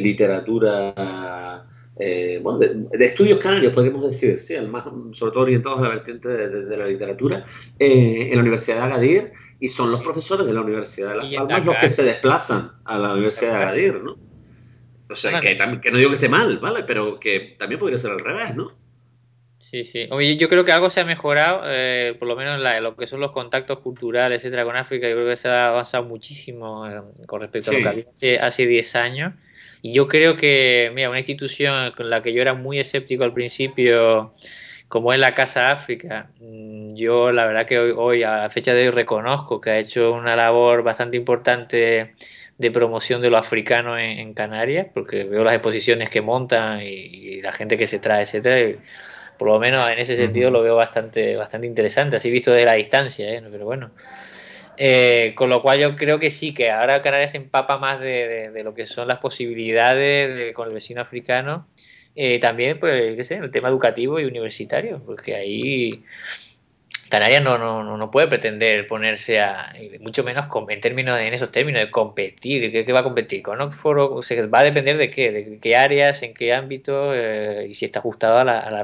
literatura, bueno, de estudios canarios, podríamos decir, sí, más, sobre todo orientados a la vertiente de la literatura, en la Universidad de Agadir, y son los profesores de la Universidad de Las
Y en
Palmas los que
Dakar,
se desplazan a la Universidad de
Dakar.
Agadir, ¿no? O sea,
Bueno,
que no digo que esté mal, ¿vale? Pero que también podría ser al revés, ¿no?
sí, sí. Oye, yo creo que algo se ha mejorado, por lo menos en lo que son los contactos culturales, etcétera, con África. Yo creo que se ha avanzado muchísimo con respecto a lo que
Sí.
había hace 10 años. Y yo creo que, mira, una institución con la que yo era muy escéptico al principio, como es la Casa África, yo la verdad que hoy, a fecha de hoy, reconozco que ha hecho una labor bastante importante de promoción de lo africano en Canarias, porque veo las exposiciones que montan y la gente que se trae, etcétera. Por lo menos en ese sentido
Ujú.
lo veo bastante interesante, así visto desde la distancia, ¿eh? Pero bueno. Con lo cual yo creo que sí, que ahora Canarias se empapa más de lo que son las posibilidades con el vecino africano. También, pues, qué sé, el tema educativo y universitario, porque ahí Canarias no puede pretender ponerse mucho menos en términos, en esos términos de competir. ¿Qué va a competir? Con Oxford va a depender de qué áreas, en qué ámbito y si está ajustado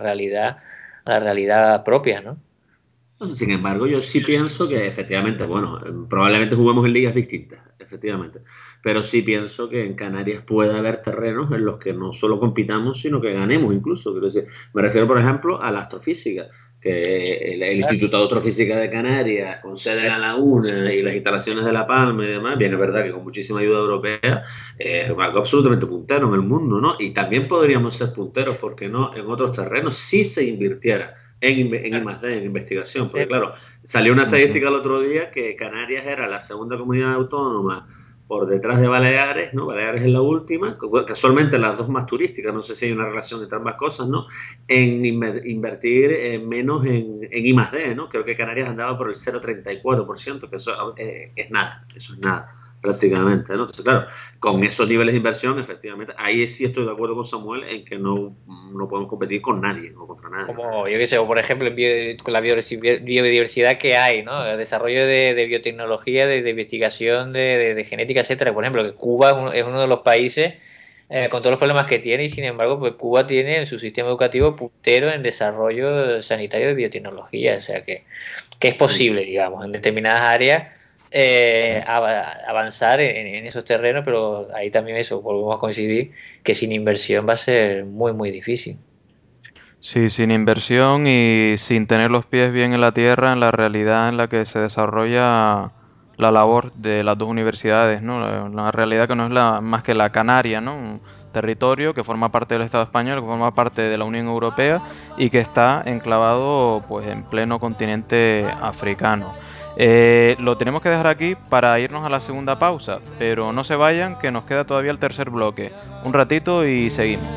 a la realidad propia, ¿no?
Sin embargo, yo sí pienso que efectivamente, bueno, probablemente juguemos en ligas distintas, efectivamente, pero sí pienso que en Canarias puede haber terrenos en los que no solo compitamos, sino que ganemos incluso. Quiero decir, me refiero, por ejemplo, a la astrofísica, que el
Claro.
Instituto de Astrofísica de Canarias, con sede en La Laguna y las instalaciones de La Palma y demás, bien es verdad que con muchísima ayuda europea, es algo absolutamente puntero en el mundo, ¿no? Y también podríamos ser punteros, ¿porque no?, en otros terrenos si se invirtiera en I+D, en investigación, porque
Sí.
claro, salió una
Ujú.
estadística el otro día que Canarias era la segunda comunidad autónoma por detrás de Baleares, ¿no? Baleares es la última, casualmente las dos más turísticas, no sé si hay una relación entre ambas cosas, ¿no? En invertir menos en I más D, ¿no? Creo que Canarias andaba por el 0,34%, que eso es nada, eso es nada prácticamente, ¿no? Entonces, claro, con esos niveles de inversión, efectivamente, ahí sí estoy de acuerdo con Samuel en que no podemos competir con nadie o contra nadie.
Como, yo qué sé, o por ejemplo, con la biodiversidad que hay, ¿no? El desarrollo de biotecnología, de investigación, de genética, etcétera. Por ejemplo, que Cuba es uno de los países con todos los problemas que tiene y sin embargo, pues Cuba tiene en su sistema educativo puntero en desarrollo sanitario de biotecnología. O sea que es posible, digamos, en determinadas áreas avanzar en esos terrenos, pero ahí también eso, volvemos a coincidir que sin inversión va a ser muy, muy difícil.
Sí, sin inversión y sin tener los pies bien en la tierra, en la realidad en la que se desarrolla la labor de las dos universidades, ¿no? La realidad que no es más que la Canaria, ¿no? Un territorio que forma parte del Estado español, que forma parte de la Unión Europea y que está enclavado, pues, en pleno continente africano. Lo tenemos que dejar aquí para irnos a la segunda pausa, pero no se vayan, que nos queda todavía el tercer bloque. Un ratito y seguimos.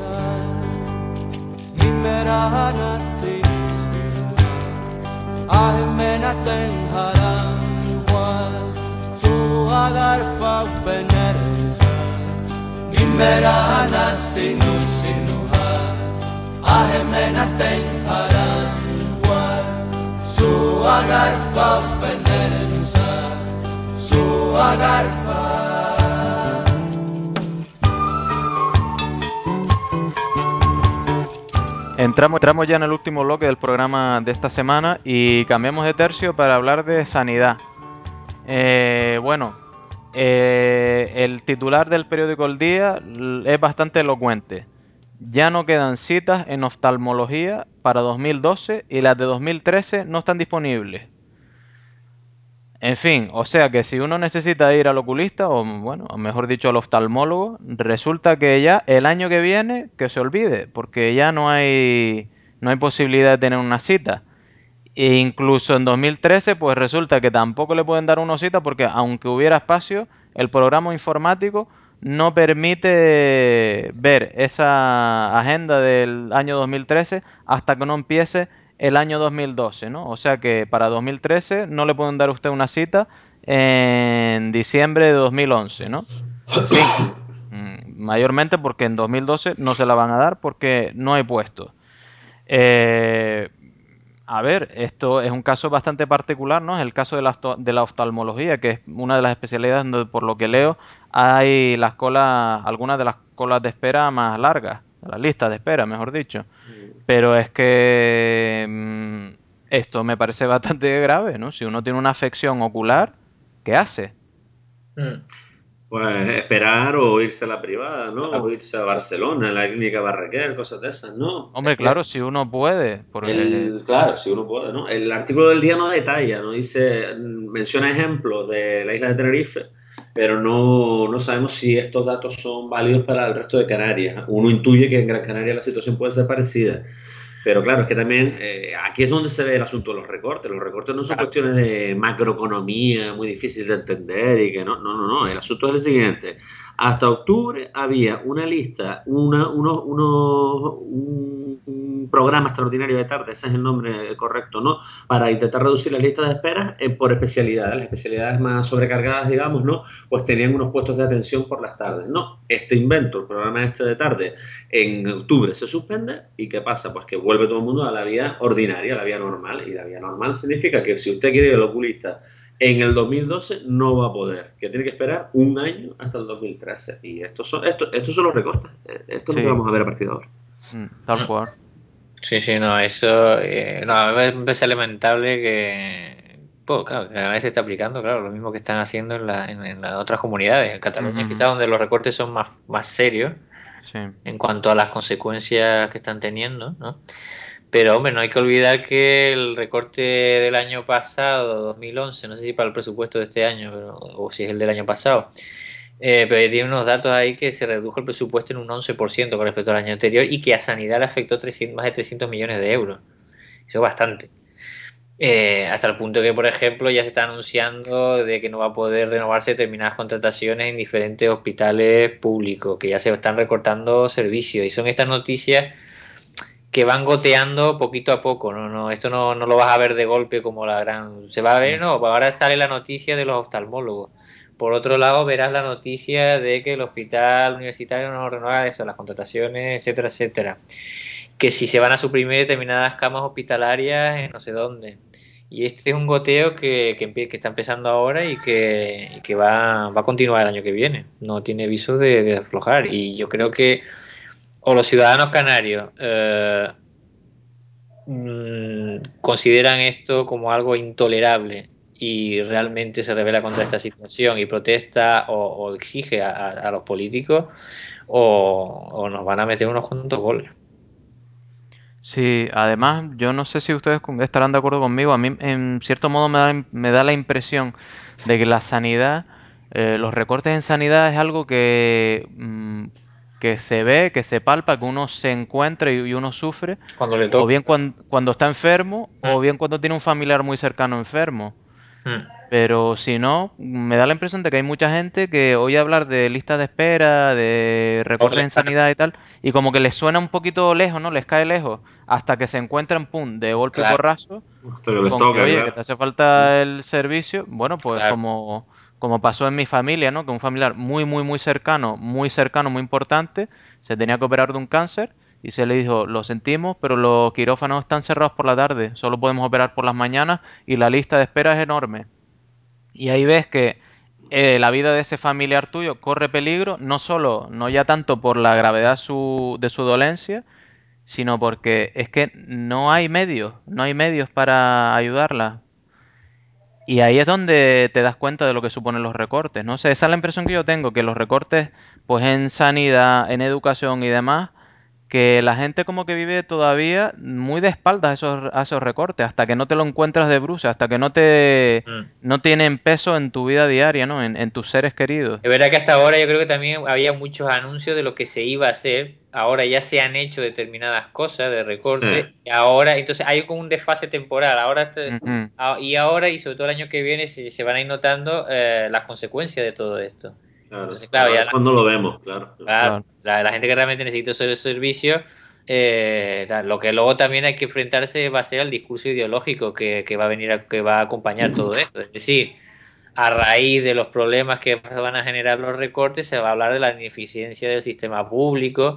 Entramos ya en el último bloque del programa de esta semana y cambiamos de tercio para hablar de sanidad. Bueno, el titular del periódico El Día es bastante elocuente. Ya no quedan citas en oftalmología para 2012 y las de 2013 no están disponibles. En fin, o sea que si uno necesita ir al oculista, o bueno, o mejor dicho al oftalmólogo, resulta que ya el año que viene que se olvide, porque ya no hay posibilidad de tener una cita. E incluso en 2013, pues resulta que tampoco le pueden dar una cita porque aunque hubiera espacio, el programa informático no permite ver esa agenda del año 2013 hasta que no empiece el año 2012, ¿no? O sea que para 2013 no le pueden dar a usted una cita en diciembre de 2011, ¿no? En fin, mayormente porque en 2012 no se la van a dar porque no hay puestos. Eh, a ver, esto es un caso bastante particular, ¿no? Es el caso de la oftalmología, que es una de las especialidades donde, por lo que leo, hay las colas, algunas de las colas de espera más largas, las listas de espera, mejor dicho. Pero es que esto me parece bastante grave, ¿no? Si uno tiene una afección ocular, ¿qué hace?
Mm.
Pues esperar o irse a la privada, ¿no? O
Claro.
irse a Barcelona, a la clínica Barraquer, cosas de esas, ¿no? Es
Hombre,
que
claro, si uno puede, porque
claro, si uno puede, ¿no? El artículo del día no detalla, no dice, menciona ejemplos de la isla de Tenerife, pero no sabemos si estos datos son válidos para el resto de Canarias. Uno intuye que en Gran Canaria la situación puede ser parecida. Pero claro, es que también aquí es donde se ve el asunto de los recortes. Los recortes no son cuestiones de macroeconomía muy difícil de entender y que no. El asunto es el siguiente. Hasta octubre había una lista, un programa extraordinario de tarde, ese es el nombre correcto, ¿no? Para intentar reducir las listas de espera por especialidades. Las especialidades más sobrecargadas, digamos, ¿no? Pues tenían unos puestos de atención por las tardes, ¿no? Este invento, el programa este de tarde, en octubre se suspende y ¿qué pasa? Pues que vuelve todo el mundo a la vía ordinaria, a la vía normal. Y la vía normal significa que si usted quiere ir al oculista en el 2012 no va a poder, que tiene que esperar un año hasta el 2013. Y estos son los recortes. Esto es lo que
sí,
vamos a ver a partir de ahora.
tal cual.
Sí, sí, no, eso, no, a mí me parece lamentable pues, claro, que ahora se está aplicando, claro, lo mismo que están haciendo en las otras comunidades. En
Ujú,
Cataluña
ujú.
quizás donde los recortes son más serios
Sí.
en cuanto a las consecuencias que están teniendo, ¿no? Pero, hombre, no hay que olvidar que el recorte del año pasado, 2011, no sé si para el presupuesto de este año, o si es el del año pasado, pero tiene unos datos ahí que se redujo el presupuesto en un 11% con respecto al año anterior y que a Sanidad le afectó más de 300 millones de euros. Eso es bastante. Hasta el punto que, por ejemplo, ya se está anunciando de que no va a poder renovarse determinadas contrataciones en diferentes hospitales públicos, que ya se están recortando servicios. Y son estas noticias que van goteando poquito a poco. Esto no lo vas a ver de golpe como la gran... Se va a ver, no, ahora sale la noticia de los oftalmólogos. Por otro lado, verás la noticia de que el hospital universitario no renueva eso, las contrataciones, etcétera, etcétera. Que si se van a suprimir determinadas camas hospitalarias en no sé dónde. Y este es un goteo que está empezando ahora y que va a continuar el año que viene. No tiene viso de aflojar. Y yo creo que o los ciudadanos canarios consideran esto como algo intolerable y realmente se revela contra esta situación y protesta o exige a los políticos o nos van a meter unos cuantos goles.
Sí, además, yo no sé si ustedes estarán de acuerdo conmigo. A mí, en cierto modo, me da la impresión de que la sanidad, los recortes en sanidad es algo que se ve, que se palpa, que uno se encuentra y uno sufre,
Cuando le
o
toca.
bien cuando está enfermo, o
Mm,
bien cuando tiene un familiar muy cercano enfermo.
mm,
Pero si no, me da la impresión de que hay mucha gente que oye hablar de listas de espera, de recortes en sanidad y tal, y como que les suena un poquito lejos, ¿no? Les cae lejos, hasta que se encuentran, pum, de golpe y
claro,
porrazo,
Hasta que les
con que,
toca,
oye, que
claro.
te hace falta el servicio. Bueno, pues
claro.
como pasó en mi familia, ¿no? Que un familiar muy, muy, muy cercano, muy importante, se tenía que operar de un cáncer y se le dijo, lo sentimos, pero los quirófanos están cerrados por la tarde, solo podemos operar por las mañanas y la lista de espera es enorme. Y ahí ves que la vida de ese familiar tuyo corre peligro, no solo, no ya tanto por la gravedad de su dolencia, sino porque es que no hay medios para ayudarla. Y ahí es donde te das cuenta de lo que suponen los recortes. No sé, esa es la impresión que yo tengo, que los recortes, pues en sanidad, en educación y demás, que la gente como que vive todavía muy de espaldas a esos recortes, hasta que no te lo encuentras de bruces, hasta que
Mm.
no tienen peso en tu vida diaria, ¿no? En tus seres queridos.
Es verdad que hasta ahora yo creo que también había muchos anuncios de lo que se iba a hacer. Ahora ya se han hecho determinadas cosas de
Sí,
recorte. Y ahora, entonces hay como un desfase temporal.
Ujú.
Y ahora y sobre todo el año que viene se van a ir notando las consecuencias de todo esto.
claro.
Entonces, claro,
Ahora
ya
es cuando lo vemos, claro.
claro,
Claro.
la gente que realmente necesita esos servicios, lo que luego también hay que enfrentarse va a ser al discurso ideológico que va a venir que va a acompañar todo esto. Es decir, a raíz de los problemas que van a generar los recortes, se va a hablar de la ineficiencia del sistema público,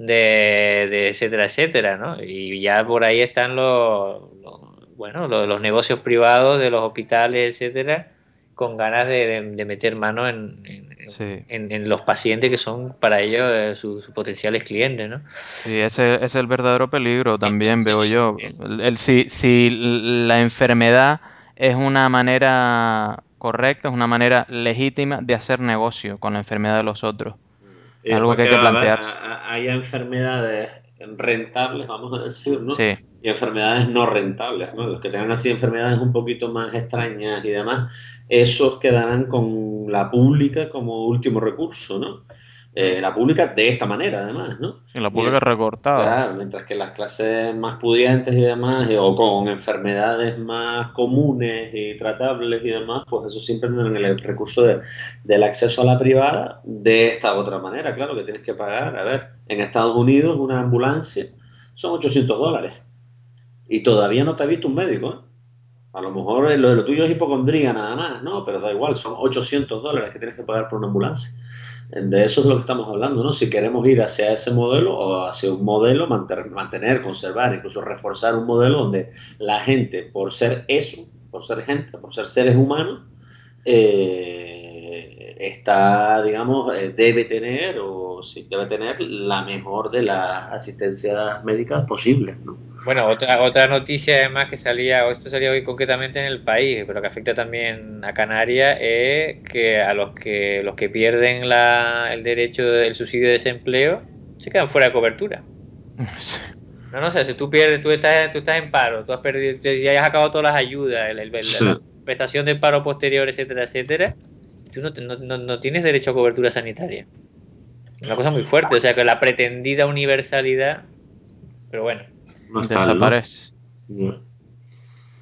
de etcétera, etcétera, ¿no? Y ya por ahí están bueno, los negocios privados de los hospitales, etcétera, con ganas de meter mano
Sí.
en los pacientes que son para ellos sus potenciales clientes, ¿no?
Sí, ese es el verdadero peligro también, veo yo. Si la enfermedad es una manera correcta, es una manera legítima de hacer negocio con la enfermedad de los otros.
Y
Es algo
después
que hay
que
que
a ver,
plantearse.
haya enfermedades rentables, vamos a decir, ¿no?
Sí,
Y enfermedades no rentables, ¿no? Los que tengan así enfermedades un poquito más extrañas y demás, esos quedarán con la pública como último recurso, ¿no?
Mm.
La pública de esta manera, además, ¿no?
sí, la pública
Mien-
recortada.
claro, mientras que las clases más pudientes y demás, o con enfermedades más comunes y tratables y demás, pues eso siempre tendrán el recurso del acceso a la privada de esta otra manera, claro, que tienes que pagar. A ver, en Estados Unidos una ambulancia son $800 y todavía no te ha visto un médico, ¿eh? A lo mejor lo tuyo es hipocondría nada más, ¿no? Pero da igual, son $800 que tienes que pagar por una ambulancia. De eso es lo que estamos hablando, ¿no? Si queremos ir hacia ese modelo o hacia un modelo, mantener, conservar, incluso reforzar un modelo donde la gente, por ser eso, por ser gente, por ser seres humanos, está, digamos, debe tener o sí, debe tener la mejor de las asistencias médicas posibles, ¿no?
Bueno, otra noticia además que salía, o esto salía hoy concretamente en el país, pero que afecta también a Canarias, es que a los que pierden el derecho del subsidio de desempleo se quedan fuera de cobertura. No, no, o sea, si tú pierdes, tú estás en paro, tú has perdido, ya has acabado todas las ayudas,
Sí,
la prestación de paro posterior, etcétera, etcétera, tú no tienes derecho a cobertura sanitaria. Una cosa muy fuerte, o sea, que la pretendida universalidad, pero bueno.
no es tal, ¿no?
Desaparece.
Yeah.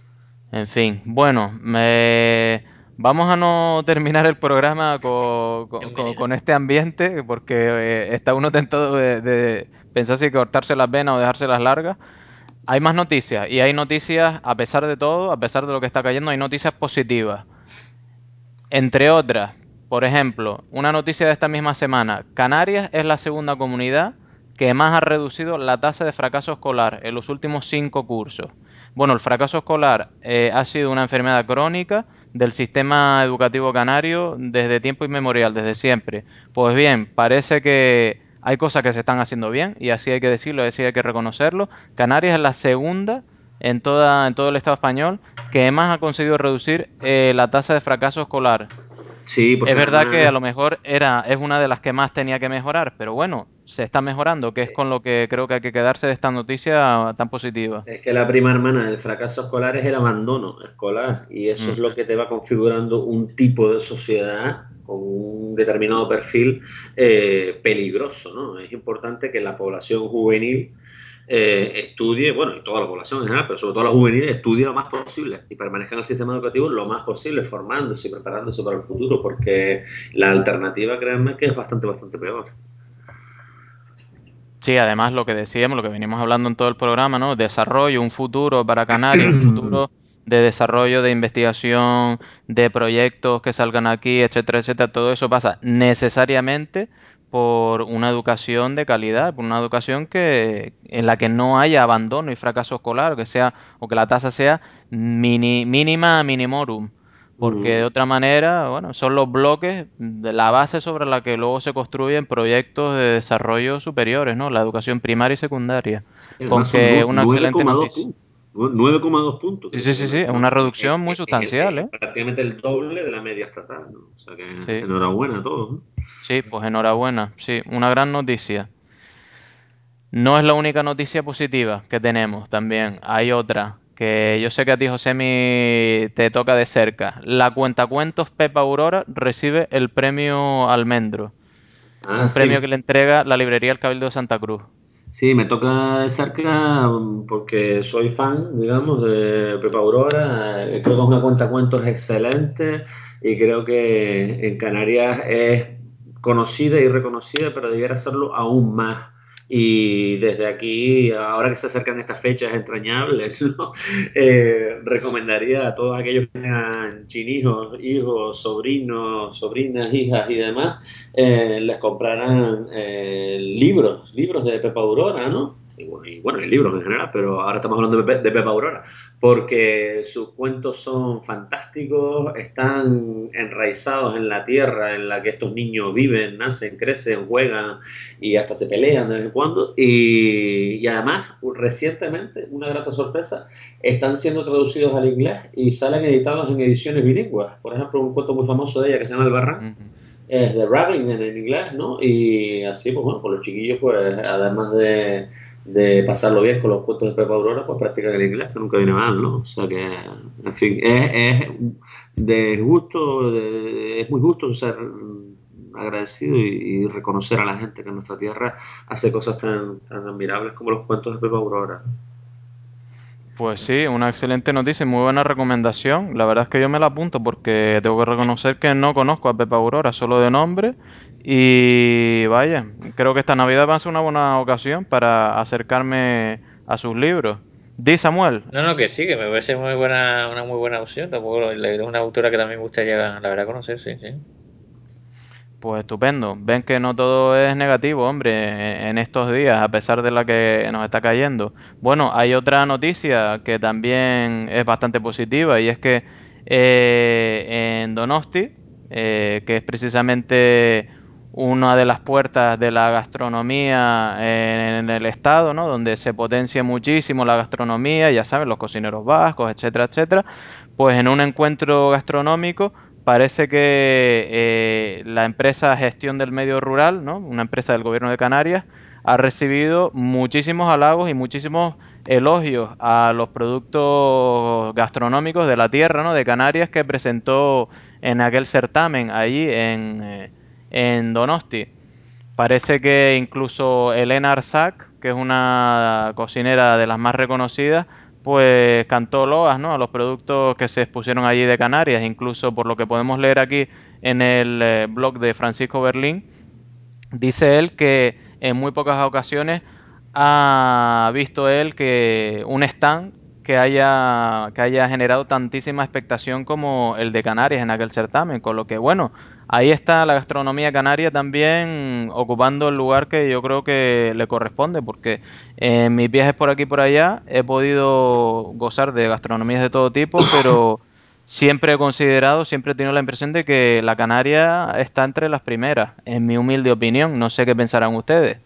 En fin, bueno, vamos a no terminar el programa con este ambiente, porque está uno tentado de pensar si cortarse las venas o dejárselas largas. Hay más noticias, y hay noticias, a pesar de todo, a pesar de lo que está cayendo, hay noticias positivas. Entre otras, por ejemplo, una noticia de esta misma semana, Canarias es la segunda comunidad que más ha reducido la tasa de fracaso escolar en los últimos 5 cursos. Bueno, el fracaso escolar ha sido una enfermedad crónica del sistema educativo canario desde tiempo inmemorial, desde siempre. Pues bien, parece que hay cosas que se están haciendo bien, y así hay que decirlo, así hay que reconocerlo. Canarias es la segunda en todo el Estado español que más ha conseguido reducir la tasa de fracaso escolar.
Sí,
Es
porque
verdad que a
además
lo mejor es una de las que más tenía que mejorar, pero bueno, se está mejorando, que es con lo que creo que hay que quedarse de esta noticia tan positiva.
es que la prima hermana del fracaso escolar es el abandono escolar y eso es
Mm.
lo que te va configurando un tipo de sociedad con un determinado perfil peligroso, ¿no? Es importante que la población juvenil estudie, bueno, y toda la población en general, pero sobre todo la juvenil, estudie lo más posible y permanezca en el sistema educativo lo más posible, formándose y preparándose para el futuro, porque la alternativa, créanme, que es bastante peor.
Sí, además lo que decíamos, lo que venimos hablando en todo el programa, ¿no? Desarrollo, un futuro para Canarias, un futuro de desarrollo, de investigación, de proyectos que salgan aquí, etcétera, etcétera. Todo eso pasa necesariamente por una educación de calidad, por una educación en la que no haya abandono y fracaso escolar, o que la tasa sea mínima minimorum. Porque de otra manera, bueno, son los bloques de la base sobre la que luego se construyen proyectos de desarrollo superiores, ¿no? La educación primaria y secundaria.
Y
Con
además son
que una excelente
9,2
noticia.
puntos. 9,2 puntos,
Sí,
que
sí,
eso
sí, sí, es
no,
una reducción muy sustancial,
es
¿eh?
prácticamente el doble de la media estatal, ¿no? O sea que
Sí,
enhorabuena a todos, ¿no?
sí, pues enhorabuena. Sí, una gran noticia. No es la única noticia positiva que tenemos también. Hay otra que yo sé que a ti, Josemi, te toca de cerca. La cuentacuentos Pepa Aurora recibe el premio Almendro.
Ah,
Un premio
sí,
que le entrega la librería El Cabildo de Santa Cruz.
sí, me toca de cerca porque soy fan, digamos, de Pepa Aurora. Creo que es una cuenta cuentos excelente y creo que en Canarias es conocida y reconocida, pero debiera serlo aún más. Y desde aquí, ahora que se acercan estas fechas entrañables, ¿no? Recomendaría a todos aquellos que tengan chinijos, hijos, sobrinos, sobrinas, hijas y demás les compraran libros de Pepa Aurora, ¿no? Y bueno, y libros en general, pero ahora estamos hablando de Pepa Aurora, porque sus cuentos son fantásticos, están enraizados en la tierra en la que estos niños viven, nacen, crecen, juegan y hasta se pelean de vez en cuando. Y además, recientemente, una grata sorpresa, están siendo traducidos al inglés y salen editados en ediciones bilingües. Por ejemplo, un cuento muy famoso de ella que se llama El Barran
Ujú.
es de Raglan en inglés, ¿no? Y así, pues bueno, pues los chiquillos, pues además de pasarlo bien con los cuentos de Pepa Aurora, pues practican el inglés, que nunca viene mal, ¿no? O sea que, en fin, es de gusto, es muy justo ser agradecido y reconocer a la gente que en nuestra tierra hace cosas tan admirables como los cuentos de Pepa Aurora.
Pues sí, una excelente noticia y muy buena recomendación. La verdad es que yo me la apunto porque tengo que reconocer que no conozco a Pepa Aurora, solo de nombre. Y vaya, creo que esta Navidad va a ser una buena ocasión para acercarme a sus libros. Di Samuel.
No, no, que sí, que me parece muy buena, una muy buena opción. Tampoco es una autora que también me gustaría, la verdad, conocer, sí, sí.
Pues estupendo. Ven que no todo es negativo, hombre, en estos días, a pesar de la que nos está cayendo. Bueno, hay otra noticia que también es bastante positiva, y es que en Donosti, que es precisamente una de las puertas de la gastronomía en el estado, ¿no? Donde se potencia muchísimo la gastronomía, ya saben, los cocineros vascos, etcétera, etcétera. Pues en un encuentro gastronómico parece que la empresa Gestión del Medio Rural, ¿no? Una empresa del gobierno de Canarias, ha recibido muchísimos halagos y muchísimos elogios a los productos gastronómicos de la tierra, ¿no? De Canarias, que presentó en aquel certamen allí en Donosti. Parece que incluso Elena Arsac, que es una cocinera de las más reconocidas, pues cantó loas, ¿no?, a los productos que se expusieron allí de Canarias. Incluso por lo que podemos leer aquí en el blog de Francisco Berlín, dice él que en muy pocas ocasiones ha visto él que un stand que haya generado tantísima expectación como el de Canarias en aquel certamen, con lo que, bueno, ahí está la gastronomía canaria también ocupando el lugar que yo creo que le corresponde, porque en mis viajes por aquí y por allá he podido gozar de gastronomías de todo tipo, pero siempre he considerado, siempre he tenido la impresión de que la Canaria está entre las primeras, en mi humilde opinión. No sé qué pensarán ustedes.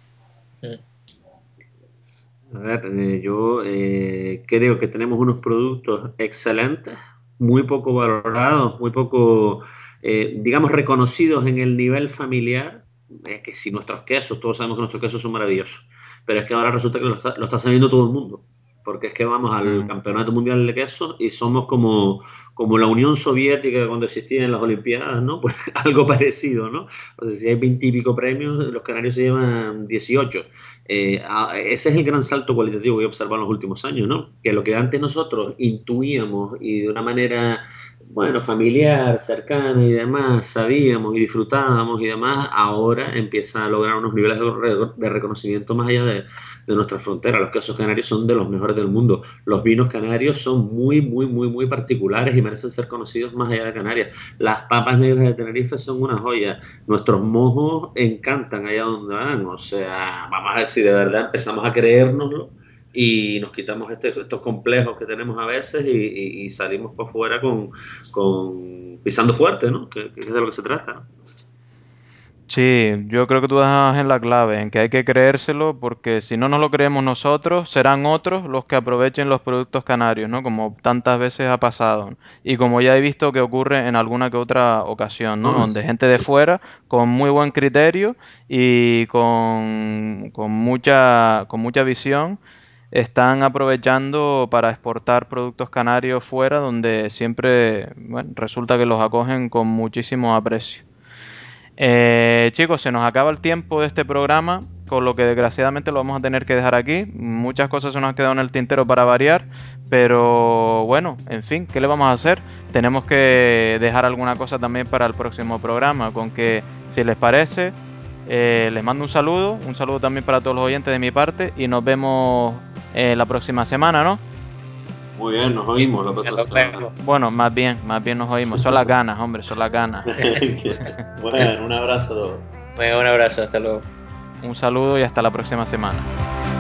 A ver, yo creo que tenemos unos productos excelentes, muy poco valorados, muy poco, digamos, reconocidos en el nivel familiar. Que si nuestros quesos, todos sabemos que nuestros quesos son maravillosos, pero es que ahora resulta que lo está sabiendo todo el mundo, porque es que vamos al
Mm.
Campeonato Mundial de Quesos y somos como la Unión Soviética cuando existía en las Olimpiadas, ¿no? Pues algo parecido, ¿no? O sea, si hay 20 y pico premios, los canarios se llevan 18. Ese es el gran salto cualitativo que he observado en los últimos años, ¿no? Que lo que antes nosotros intuíamos y de una manera, bueno, familiar, cercana y demás, sabíamos y disfrutábamos y demás, ahora empieza a lograr unos niveles de reconocimiento más allá de nuestra frontera. Los quesos canarios son de los mejores del mundo. Los vinos canarios son muy, muy, muy, muy particulares y merecen ser conocidos más allá de Canarias. Las papas negras de Tenerife son una joya. Nuestros mojos encantan allá donde van. O sea, vamos a ver si de verdad empezamos a creérnoslo y nos quitamos estos complejos que tenemos a veces y salimos por fuera con pisando fuerte, ¿no? Que es de lo que se trata, ¿no?
Sí, yo creo que tú das en la clave, en que hay que creérselo, porque si no nos lo creemos nosotros, serán otros los que aprovechen los productos canarios, ¿no? Como tantas veces ha pasado. Y como ya he visto que ocurre en alguna que otra ocasión, ¿no?
No,
Donde gente de fuera, con muy buen criterio y con mucha visión, están aprovechando para exportar productos canarios fuera, donde siempre, bueno, resulta que los acogen con muchísimo aprecio. Chicos, se nos acaba el tiempo de este programa, con lo que desgraciadamente lo vamos a tener que dejar aquí. Muchas cosas se nos han quedado en el tintero para variar, pero bueno, en fin, ¿qué le vamos a hacer? Tenemos que dejar alguna cosa también para el próximo programa, con que, si les parece, les mando un saludo también para todos los oyentes de mi parte y nos vemos la próxima semana, ¿no?
muy bien, nos oímos la próxima
Nos
semana.
vemos.
Bueno, más bien nos oímos. Son las ganas, hombre, son las ganas.
Bueno, un abrazo a todos.
Venga, un abrazo, hasta luego.
Un saludo y hasta la próxima semana.